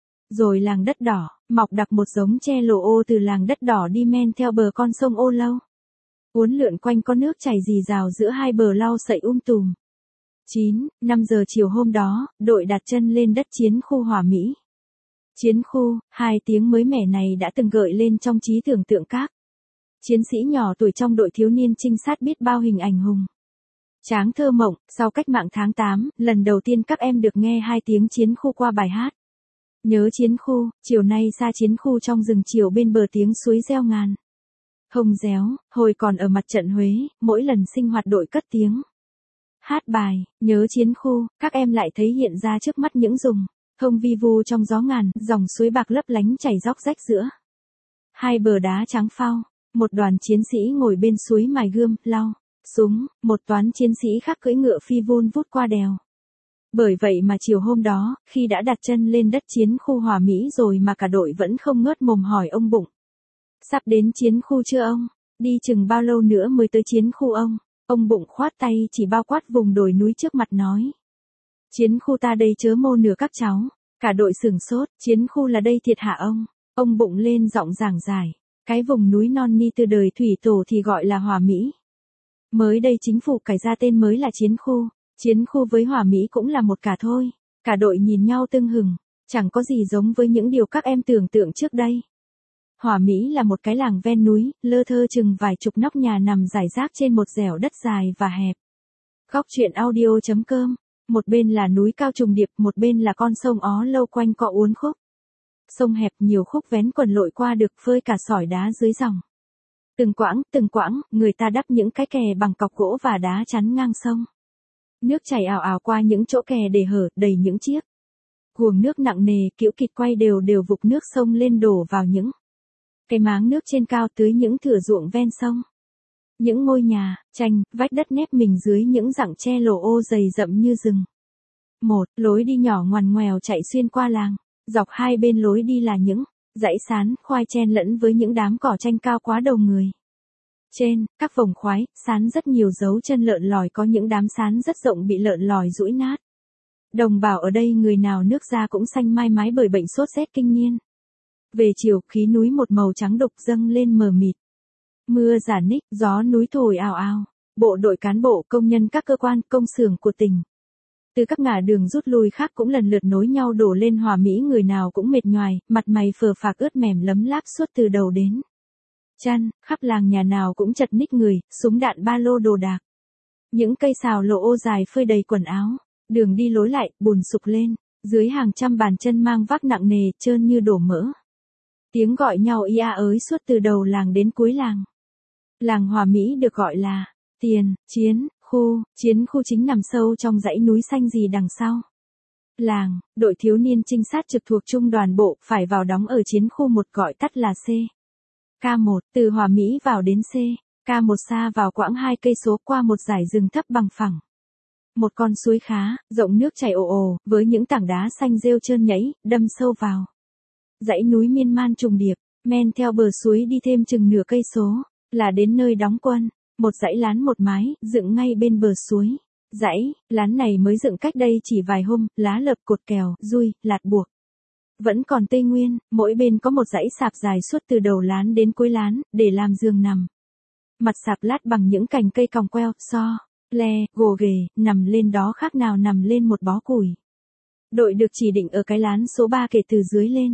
rồi làng Đất Đỏ, mọc đặc một giống tre lộ ô, từ làng Đất Đỏ đi men theo bờ con sông Ô Lâu, uốn lượn quanh con nước chảy rì rào giữa hai bờ lau sậy um tùm. chín, năm giờ chiều hôm đó, đội đặt chân lên đất chiến khu Hòa Mỹ. Chiến khu, hai tiếng mới mẻ này đã từng gợi lên trong trí tưởng tượng các chiến sĩ nhỏ tuổi trong đội thiếu niên trinh sát biết bao hình ảnh hùng tráng thơ mộng. Sau cách mạng tháng tám, lần đầu tiên các em được nghe hai tiếng chiến khu qua bài hát Nhớ Chiến Khu. Chiều nay xa chiến khu trong rừng chiều bên bờ tiếng suối reo ngàn hồng réo. Hồi còn ở mặt trận Huế, mỗi lần sinh hoạt đội cất tiếng hát bài Nhớ Chiến Khu, các em lại thấy hiện ra trước mắt những vùng thông vi vu trong gió ngàn, dòng suối bạc lấp lánh chảy róc rách giữa hai bờ đá trắng phao. Một đoàn chiến sĩ ngồi bên suối mài gươm, lau súng, một toán chiến sĩ khác cưỡi ngựa phi vun vút qua đèo. Bởi vậy mà chiều hôm đó, khi đã đặt chân lên đất chiến khu Hòa Mỹ rồi mà cả đội vẫn không ngớt mồm hỏi ông Bụng, sắp đến chiến khu chưa ông? Đi chừng bao lâu nữa mới tới chiến khu ông? Ông Bụng khoát tay chỉ bao quát vùng đồi núi trước mặt nói. Chiến khu ta đây chớ mô nửa các cháu. Cả đội sửng sốt, chiến khu là đây thiệt hả ông? Ông Bụng lên giọng giảng giải. Cái vùng núi non ni từ đời thủy tổ thì gọi là Hòa Mỹ. Mới đây chính phủ cải ra tên mới là chiến khu. Chiến khu với Hòa Mỹ cũng là một cả thôi. Cả đội nhìn nhau tưng hừng. Chẳng có gì giống với những điều các em tưởng tượng trước đây. Hòa Mỹ là một cái làng ven núi, lơ thơ chừng vài chục nóc nhà nằm rải rác trên một dẻo đất dài và hẹp. Góc truyện audio.com. Một bên là núi cao trùng điệp, một bên là con sông ó lâu quanh co uốn khúc. Sông hẹp nhiều khúc vén quần lội qua được phơi cả sỏi đá dưới dòng. Từng quãng, từng quãng, người ta đắp những cái kè bằng cọc gỗ và đá chắn ngang sông. Nước chảy ào ào qua những chỗ kè để hở, đầy những chiếc guồng nước nặng nề, cữu kịt quay đều đều vục nước sông lên đổ vào những cái máng nước trên cao tưới những thửa ruộng ven sông. Những ngôi nhà, tranh, vách đất nép mình dưới những rặng tre lồ ô dày rậm như rừng. Một lối đi nhỏ ngoằn ngoèo chạy xuyên qua làng. Dọc hai bên lối đi là những dãy sán, khoai chen lẫn với những đám cỏ tranh cao quá đầu người. Trên các vòng khoái, sán rất nhiều dấu chân lợn lòi, có những đám sán rất rộng bị lợn lòi giũi nát. Đồng bào ở đây người nào nước da cũng xanh mai mái bởi bệnh sốt rét kinh niên. Về chiều, khí núi một màu trắng đục dâng lên mờ mịt. Mưa rả ních, gió núi thổi ào ào. Bộ đội cán bộ, công nhân các cơ quan, công xưởng của tỉnh. Từ các ngả đường rút lui khác cũng lần lượt nối nhau đổ lên Hòa Mỹ, người nào cũng mệt nhoài, mặt mày phờ phạc ướt mềm lấm láp suốt từ đầu đến chân, khắp làng nhà nào cũng chật ních người, súng đạn ba lô đồ đạc. Những cây xào lộ ô dài phơi đầy quần áo, đường đi lối lại, bùn sụp lên, dưới hàng trăm bàn chân mang vác nặng nề, trơn như đổ mỡ. Tiếng gọi nhau ia ới suốt từ đầu làng đến cuối làng. Làng Hòa Mỹ được gọi là Tiền, Chiến, Khu, chiến khu chính nằm sâu trong dãy núi xanh gì đằng sau. Làng, đội thiếu niên trinh sát trực thuộc trung đoàn bộ phải vào đóng ở chiến khu một, gọi tắt là C. K một, từ Hòa Mỹ vào đến C. K một xa vào quãng hai cây số qua một dải rừng thấp bằng phẳng. Một con suối khá, rộng nước chảy ồ ồ, với những tảng đá xanh rêu trơn nhẵy, đâm sâu vào dãy núi miên man trùng điệp, men theo bờ suối đi thêm chừng nửa cây số, là đến nơi đóng quân. Một dãy lán một mái, dựng ngay bên bờ suối. Dãy, lán này mới dựng cách đây chỉ vài hôm, lá lợp cột kèo, dui, lạt buộc. Vẫn còn tây nguyên, mỗi bên có một dãy sạp dài suốt từ đầu lán đến cuối lán, để làm giường nằm. Mặt sạp lát bằng những cành cây còng queo, so, le, gồ ghề, nằm lên đó khác nào nằm lên một bó củi. Đội được chỉ định ở cái lán số ba kể từ dưới lên.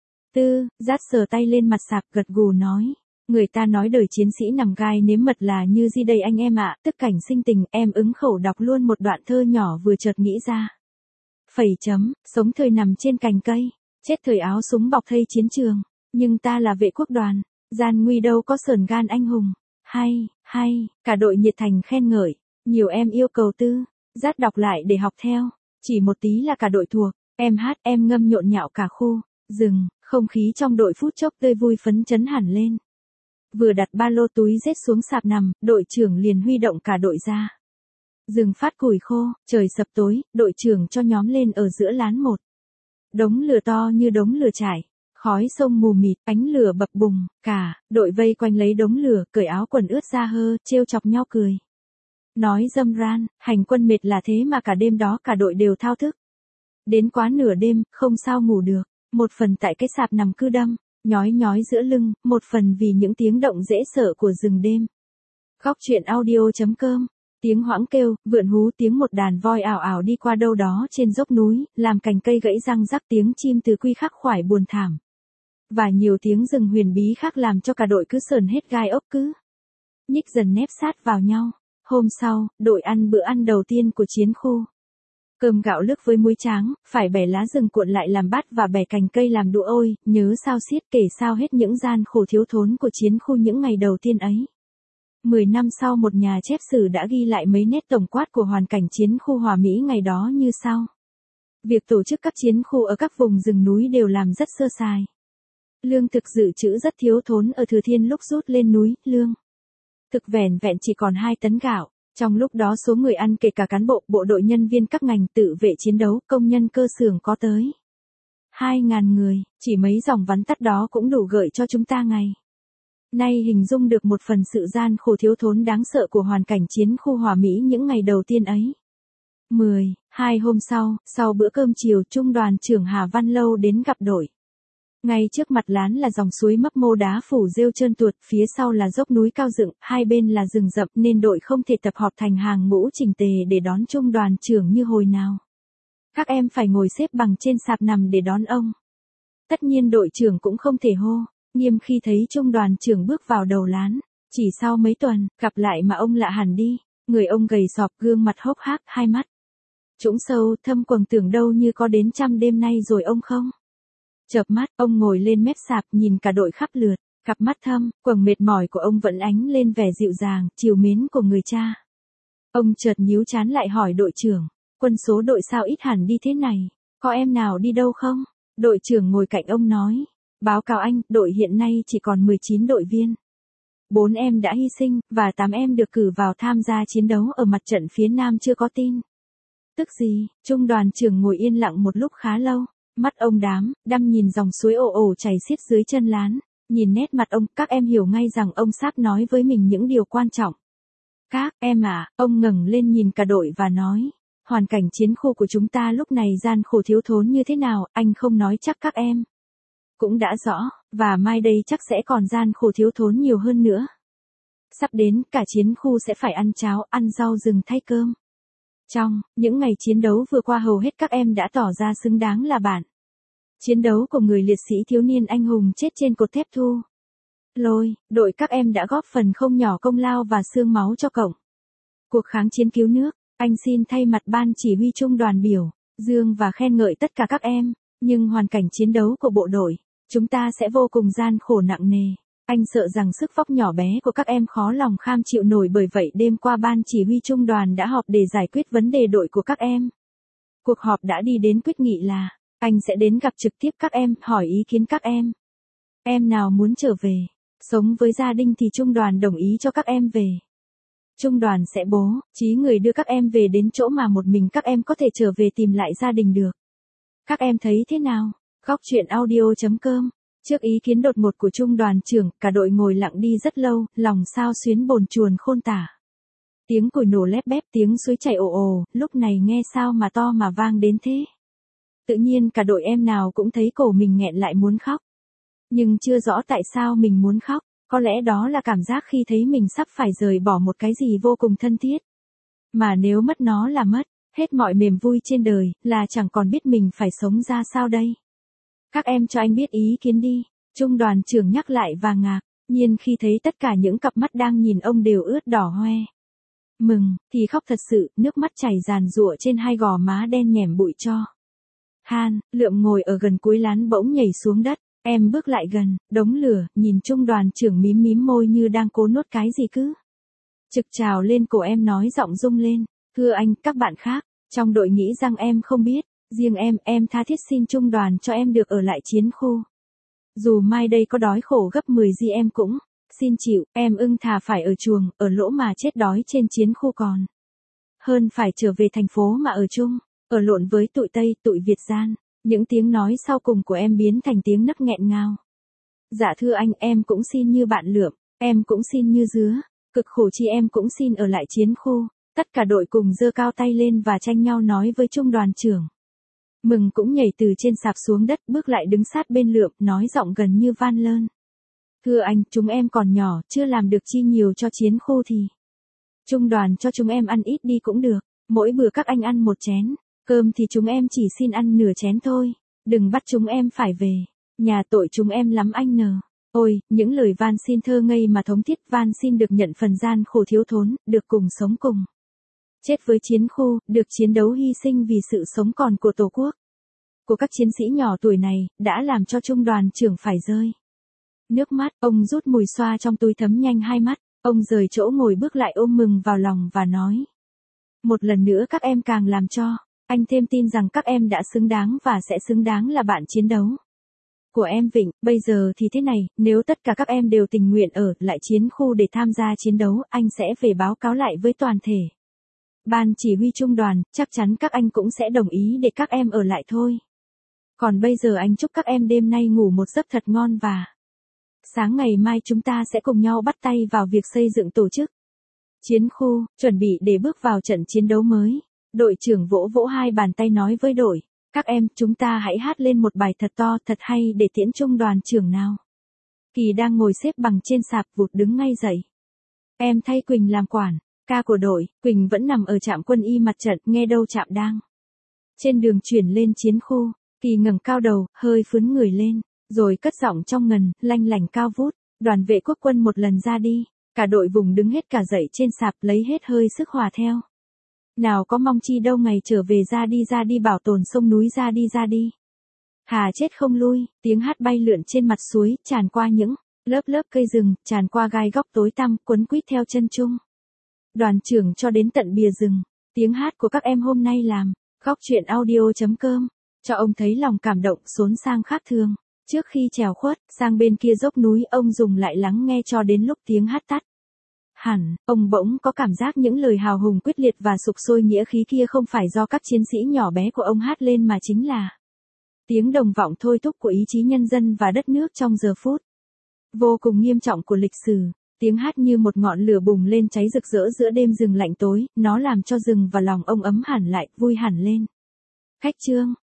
Tư, Dát sờ tay lên mặt sạp gật gù nói. Người ta nói đời chiến sĩ nằm gai nếm mật là như gì đây anh em ạ, tức cảnh sinh tình, em ứng khẩu đọc luôn một đoạn thơ nhỏ vừa chợt nghĩ ra. Phẩy chấm, sống thời nằm trên cành cây, chết thời áo súng bọc thây chiến trường, nhưng ta là vệ quốc đoàn, gian nguy đâu có sờn gan anh hùng. Hay, hay, cả đội nhiệt thành khen ngợi, nhiều em yêu cầu Tư, Dát đọc lại để học theo, chỉ một tí là cả đội thuộc, em hát em ngâm nhộn nhạo cả khu, rừng, không khí trong đội phút chốc tươi vui phấn chấn hẳn lên. Vừa đặt ba lô túi rết xuống sạp nằm, đội trưởng liền huy động cả đội ra. Rừng phát củi khô, trời sập tối, đội trưởng cho nhóm lên ở giữa lán một. Đống lửa to như đống lửa trải, khói sông mù mịt, ánh lửa bập bùng, cả đội vây quanh lấy đống lửa, cởi áo quần ướt ra hơ, trêu chọc nhau cười. Nói dâm ran, hành quân mệt là thế mà cả đêm đó cả đội đều thao thức. Đến quá nửa đêm, không sao ngủ được, một phần tại cái sạp nằm cứ đâm, nhói nhói giữa lưng, một phần vì những tiếng động dễ sợ của rừng đêm. Góc truyện audio.com. Tiếng hoãng kêu, vượn hú, tiếng một đàn voi ảo ảo đi qua đâu đó trên dốc núi, làm cành cây gãy răng rắc, tiếng chim từ quy khắc khoải buồn thảm. Và nhiều tiếng rừng huyền bí khác làm cho cả đội cứ sờn hết gai ốc cứ nhích dần nép sát vào nhau. Hôm sau, đội ăn bữa ăn đầu tiên của chiến khu. Cơm gạo lứt với muối tráng, phải bẻ lá rừng cuộn lại làm bát và bẻ cành cây làm đũa, ôi, nhớ sao xiết, kể sao hết những gian khổ thiếu thốn của chiến khu những ngày đầu tiên ấy. Mười năm sau, một nhà chép sử đã ghi lại mấy nét tổng quát của hoàn cảnh chiến khu Hòa Mỹ ngày đó như sau. Việc tổ chức các chiến khu ở các vùng rừng núi đều làm rất sơ sài. Lương thực dự trữ rất thiếu thốn, ở Thừa Thiên lúc rút lên núi, lương thực vẻn vẹn chỉ còn hai tấn gạo. Trong lúc đó số người ăn kể cả cán bộ, bộ đội, nhân viên các ngành tự vệ chiến đấu, công nhân cơ xưởng có tới hai ngàn người, chỉ mấy dòng vắn tắt đó cũng đủ gợi cho chúng ta ngày Nay hình dung được một phần sự gian khổ thiếu thốn đáng sợ của hoàn cảnh chiến khu Hòa Mỹ những ngày đầu tiên ấy. mười, hai hôm sau, sau bữa cơm chiều, trung đoàn trưởng Hà Văn Lâu đến gặp đội. Ngay trước mặt lán là dòng suối mấp mô đá phủ rêu trơn tuột, phía sau là dốc núi cao dựng, hai bên là rừng rậm nên đội không thể tập họp thành hàng ngũ chỉnh tề để đón trung đoàn trưởng như hồi nào. Các em phải ngồi xếp bằng trên sạp nằm để đón ông. Tất nhiên đội trưởng cũng không thể hô, nghiêm khi thấy trung đoàn trưởng bước vào đầu lán. Chỉ sau mấy tuần, gặp lại mà ông lạ hẳn đi, người ông gầy sọp, gương mặt hốc hác, hai mắt trũng sâu, thâm quầng, tưởng đâu như có đến trăm đêm nay rồi ông không. Chợp mắt, ông ngồi lên mép sạp nhìn cả đội khắp lượt, cặp mắt thâm, quầng mệt mỏi của ông vẫn ánh lên vẻ dịu dàng, trìu mến của người cha. Ông chợt nhíu trán lại hỏi đội trưởng, quân số đội sao ít hẳn đi thế này, có em nào đi đâu không? Đội trưởng ngồi cạnh ông nói, báo cáo anh, đội hiện nay chỉ còn mười chín đội viên. Bốn em đã hy sinh, và tám em được cử vào tham gia chiến đấu ở mặt trận phía Nam chưa có tin. Tức gì? Trung đoàn trưởng ngồi yên lặng một lúc khá lâu, mắt ông đám, đăm nhìn dòng suối ồ ồ chảy xiết dưới chân lán, nhìn nét mặt ông, các em hiểu ngay rằng ông sắp nói với mình những điều quan trọng. Các em à, ông ngẩng lên nhìn cả đội và nói, hoàn cảnh chiến khu của chúng ta lúc này gian khổ thiếu thốn như thế nào, anh không nói chắc các em cũng đã rõ, và mai đây chắc sẽ còn gian khổ thiếu thốn nhiều hơn nữa. Sắp đến, cả chiến khu sẽ phải ăn cháo, ăn rau rừng thay cơm. Trong những ngày chiến đấu vừa qua, hầu hết các em đã tỏ ra xứng đáng là bạn chiến đấu của người liệt sĩ thiếu niên anh hùng chết trên cột thép Thu Lôi. Đội các em đã góp phần không nhỏ công lao và xương máu cho cộng cuộc kháng chiến cứu nước. Anh xin thay mặt ban chỉ huy trung đoàn biểu dương và khen ngợi tất cả các em, nhưng hoàn cảnh chiến đấu của bộ đội chúng ta sẽ vô cùng gian khổ nặng nề. Anh sợ rằng sức vóc nhỏ bé của các em khó lòng kham chịu nổi, bởi vậy đêm qua ban chỉ huy trung đoàn đã họp để giải quyết vấn đề đội của các em. Cuộc họp đã đi đến quyết nghị là, anh sẽ đến gặp trực tiếp các em, hỏi ý kiến các em. Em nào muốn trở về, sống với gia đình thì trung đoàn đồng ý cho các em về. Trung đoàn sẽ bố trí người đưa các em về đến chỗ mà một mình các em có thể trở về tìm lại gia đình được. Các em thấy thế nào? Góc truyện audio chấm com. Trước ý kiến đột ngột của trung đoàn trưởng, cả đội ngồi lặng đi rất lâu, lòng sao xuyến bồn chồn khôn tả. Tiếng còi nổ lép bép, tiếng suối chảy ồ ồ, lúc này nghe sao mà to mà vang đến thế. Tự nhiên cả đội em nào cũng thấy cổ mình nghẹn lại muốn khóc. Nhưng chưa rõ tại sao mình muốn khóc, có lẽ đó là cảm giác khi thấy mình sắp phải rời bỏ một cái gì vô cùng thân thiết. Mà nếu mất nó là mất hết mọi mềm vui trên đời, là chẳng còn biết mình phải sống ra sao đây. Các em cho anh biết ý kiến đi, trung đoàn trưởng nhắc lại và ngạc nhiên khi thấy tất cả những cặp mắt đang nhìn ông đều ướt đỏ hoe. Mừng, thì khóc thật sự, nước mắt chảy ràn rụa trên hai gò má đen nhẻm bụi tro. Han, Lượm ngồi ở gần cuối lán bỗng nhảy xuống đất, em bước lại gần, đống lửa, nhìn trung đoàn trưởng mím mím môi như đang cố nuốt cái gì cứ trực trào lên cổ em, nói giọng rung lên, thưa anh, các bạn khác trong đội nghĩ rằng em không biết. Riêng em, em tha thiết xin trung đoàn cho em được ở lại chiến khu. Dù mai đây có đói khổ gấp mười gì em cũng xin chịu, em ưng thà phải ở chuồng, ở lỗ mà chết đói trên chiến khu còn hơn phải trở về thành phố mà ở chung, ở lộn với tụi Tây, tụi Việt gian. Những tiếng nói sau cùng của em biến thành tiếng nấc nghẹn ngào. Dạ thưa anh, em cũng xin như bạn Lượm, em cũng xin như Dứa, cực khổ chi em cũng xin ở lại chiến khu. Tất cả đội cùng giơ cao tay lên và tranh nhau nói với trung đoàn trưởng. Mừng cũng nhảy từ trên sạp xuống đất, bước lại đứng sát bên Lượm, nói giọng gần như van lơn. Thưa anh, chúng em còn nhỏ, chưa làm được chi nhiều cho chiến khu thì trung đoàn cho chúng em ăn ít đi cũng được, mỗi bữa các anh ăn một chén cơm thì chúng em chỉ xin ăn nửa chén thôi, đừng bắt chúng em phải về nhà, tội chúng em lắm anh nờ. Ôi, những lời van xin thơ ngây mà thống thiết, van xin được nhận phần gian khổ thiếu thốn, được cùng sống cùng chết với chiến khu, được chiến đấu hy sinh vì sự sống còn của Tổ quốc. Của các chiến sĩ nhỏ tuổi này, đã làm cho trung đoàn trưởng phải rơi nước mắt. Ông rút mùi xoa trong túi thấm nhanh hai mắt, ông rời chỗ ngồi bước lại ôm Mừng vào lòng và nói. Một lần nữa các em càng làm cho anh thêm tin rằng các em đã xứng đáng và sẽ xứng đáng là bạn chiến đấu của em Vịnh. Bây giờ thì thế này, nếu tất cả các em đều tình nguyện ở lại chiến khu để tham gia chiến đấu, anh sẽ về báo cáo lại với toàn thể ban chỉ huy trung đoàn, chắc chắn các anh cũng sẽ đồng ý để các em ở lại thôi. Còn bây giờ anh chúc các em đêm nay ngủ một giấc thật ngon và Sáng ngày mai chúng ta sẽ cùng nhau bắt tay vào việc xây dựng tổ chức chiến khu, chuẩn bị để bước vào trận chiến đấu mới. Đội trưởng vỗ vỗ hai bàn tay nói với đội, các em, chúng ta hãy hát lên một bài thật to, thật hay để tiễn trung đoàn trưởng nào. Kỳ đang ngồi xếp bằng trên sạp vụt đứng ngay dậy. Em thay Quỳnh làm quản, ca của đội, Quỳnh vẫn nằm ở trạm quân y mặt trận, nghe đâu trạm đang trên đường chuyển lên chiến khu. Kỳ ngẩng cao đầu, hơi phướn người lên, rồi cất giọng trong ngần, lanh lảnh cao vút, đoàn vệ quốc quân một lần ra đi. Cả đội vùng đứng hết cả dậy trên sạp lấy hết hơi sức hòa theo. Nào có mong chi đâu ngày trở về, ra đi ra đi bảo tồn sông núi, ra đi ra đi. Hà chết không lui, tiếng hát bay lượn trên mặt suối, tràn qua những lớp lớp cây rừng, tràn qua gai góc tối tăm, quấn quýt theo chân trung. Đoàn trưởng cho đến tận bìa rừng, tiếng hát của các em hôm nay làm, góc chuyện audio chấm com, cho ông thấy lòng cảm động xốn sang khác thường. Trước khi trèo khuất, sang bên kia dốc núi, ông dùng lại lắng nghe cho đến lúc tiếng hát tắt. Hẳn, ông bỗng có cảm giác những lời hào hùng quyết liệt và sục sôi nghĩa khí kia không phải do các chiến sĩ nhỏ bé của ông hát lên mà chính là tiếng đồng vọng thôi thúc của ý chí nhân dân và đất nước trong giờ phút vô cùng nghiêm trọng của lịch sử. Tiếng hát như một ngọn lửa bùng lên cháy rực rỡ giữa đêm rừng lạnh tối, nó làm cho rừng và lòng ông ấm hẳn lại, vui hẳn lên. Khách trương,